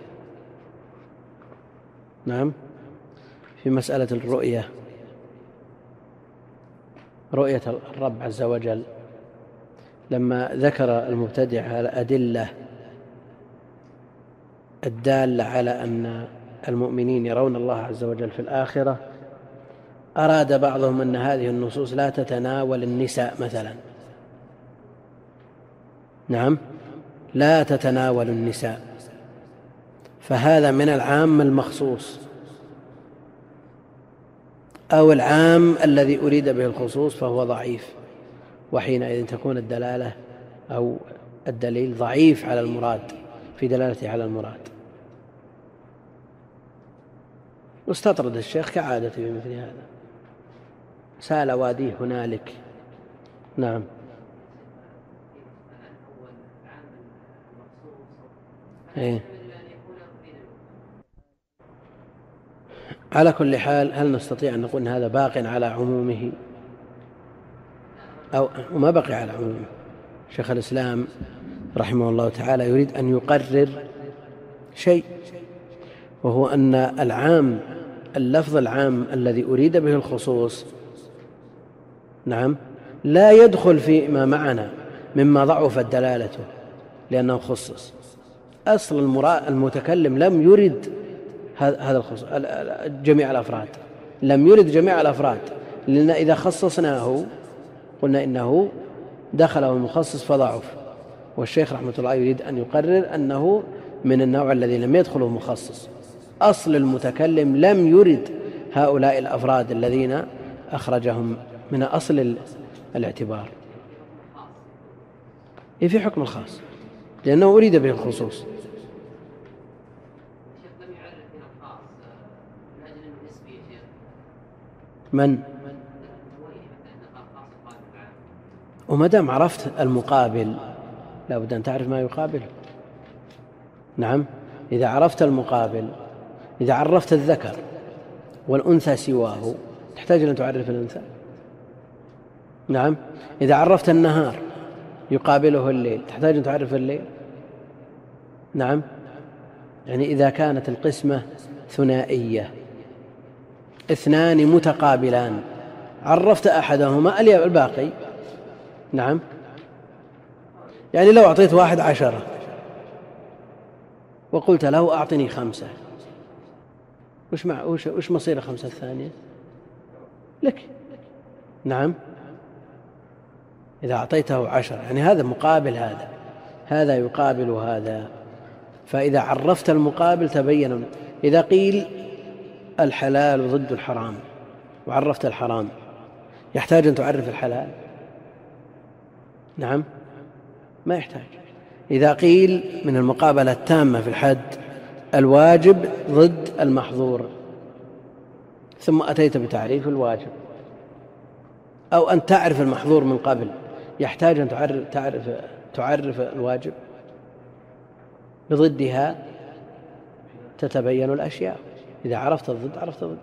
نعم، في مسألة الرؤية، رؤية الرب عز وجل، لما ذكر المبتدع الأدلة الدالة على أن المؤمنين يرون الله عز وجل في الآخرة، أراد بعضهم أن هذه النصوص لا تتناول النساء مثلا، نعم، لا تتناول النساء، فهذا من العام المخصوص، أو العام الذي أريد به الخصوص فهو ضعيف، وحينئذ تكون الدلالة أو الدليل ضعيف على المراد في دلالته على المراد. واستطرد الشيخ كعادته بمثل هذا، سال واديه هنالك. نعم. إيه؟ على كل حال، هل نستطيع أن نقول أن هذا باق على عمومه أو ما بقي على عمومه؟ شيخ الإسلام رحمه الله تعالى يريد أن يقرر شيء، وهو أن العام، اللفظ العام الذي أريد به الخصوص، نعم، لا يدخل فيما معنا مما ضعفت دلالته لأنه خصص. أصل المتكلم لم يرد هذا الخصوص جميع الأفراد، لم يرد جميع الأفراد، لأن إذا خصصناه قلنا إنه دخله المخصص فضعف، والشيخ رحمة الله يريد أن يقرر أنه من النوع الذي لم يدخله مخصص. أصل المتكلم لم يرد هؤلاء الأفراد الذين أخرجهم من أصل الاعتبار في حكم الخاص، لأنه أريد به الخصوص. من وما دام عرفت المقابل لا بد أن تعرف ما يقابله. نعم، إذا عرفت المقابل، إذا عرفت الذكر والأنثى سواه تحتاج أن تعرف الأنثى. نعم، إذا عرفت النهار يقابله الليل تحتاج أن تعرف الليل. نعم، يعني إذا كانت القسمة ثنائية، اثنان متقابلان، عرفت أحدهما الباقي. نعم، يعني لو أعطيت واحد عشرة وقلت له أعطني خمسة، وش مع وش, وش مصير خمسة الثانية لك؟ نعم، إذا أعطيته عشرة يعني هذا مقابل هذا، هذا يقابل هذا، فإذا عرفت المقابل تبين. إذا قيل الحلال ضد الحرام وعرفت الحرام يحتاج أن تعرف الحلال؟ نعم، ما يحتاج. إذا قيل من المقابلة التامة في الحد الواجب ضد المحظور ثم أتيت بتعريف الواجب، أو أن تعرف المحظور من قبل، يحتاج أن تعرف, تعرف, تعرف الواجب؟ بضدها تتبين الأشياء. إذا عرفت الضد عرفت ضده.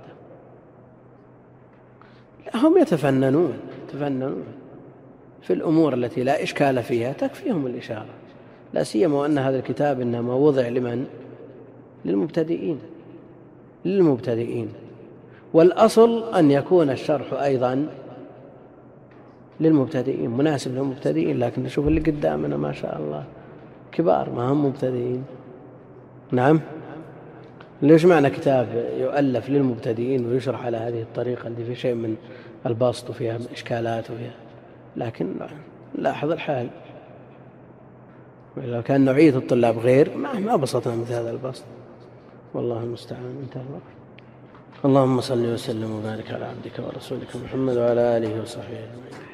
هم يتفننون يتفننون في الأمور التي لا إشكال فيها، تكفيهم الإشارة، لا سيما وأن هذا الكتاب إنما وضع لمن؟ للمبتدئين للمبتدئين والأصل أن يكون الشرح أيضا للمبتدئين، مناسب للمبتدئين، لكن نشوف اللي قدامنا ما شاء الله كبار ما هم مبتدئين. نعم، ليش معنى كتاب يؤلف للمبتدئين ويشرح على هذه الطريقة اللي في شيء من البسط وفيها إشكالات وفيها، لكن لاحظ الحال لو كان نوعية الطلاب غير ما بسطنا مثل هذا البسط، والله المستعان. انتهى الوقت. اللهم صل وسلم وبارك على عبدك ورسولك محمد وعلى آله وصحبه أجمعين.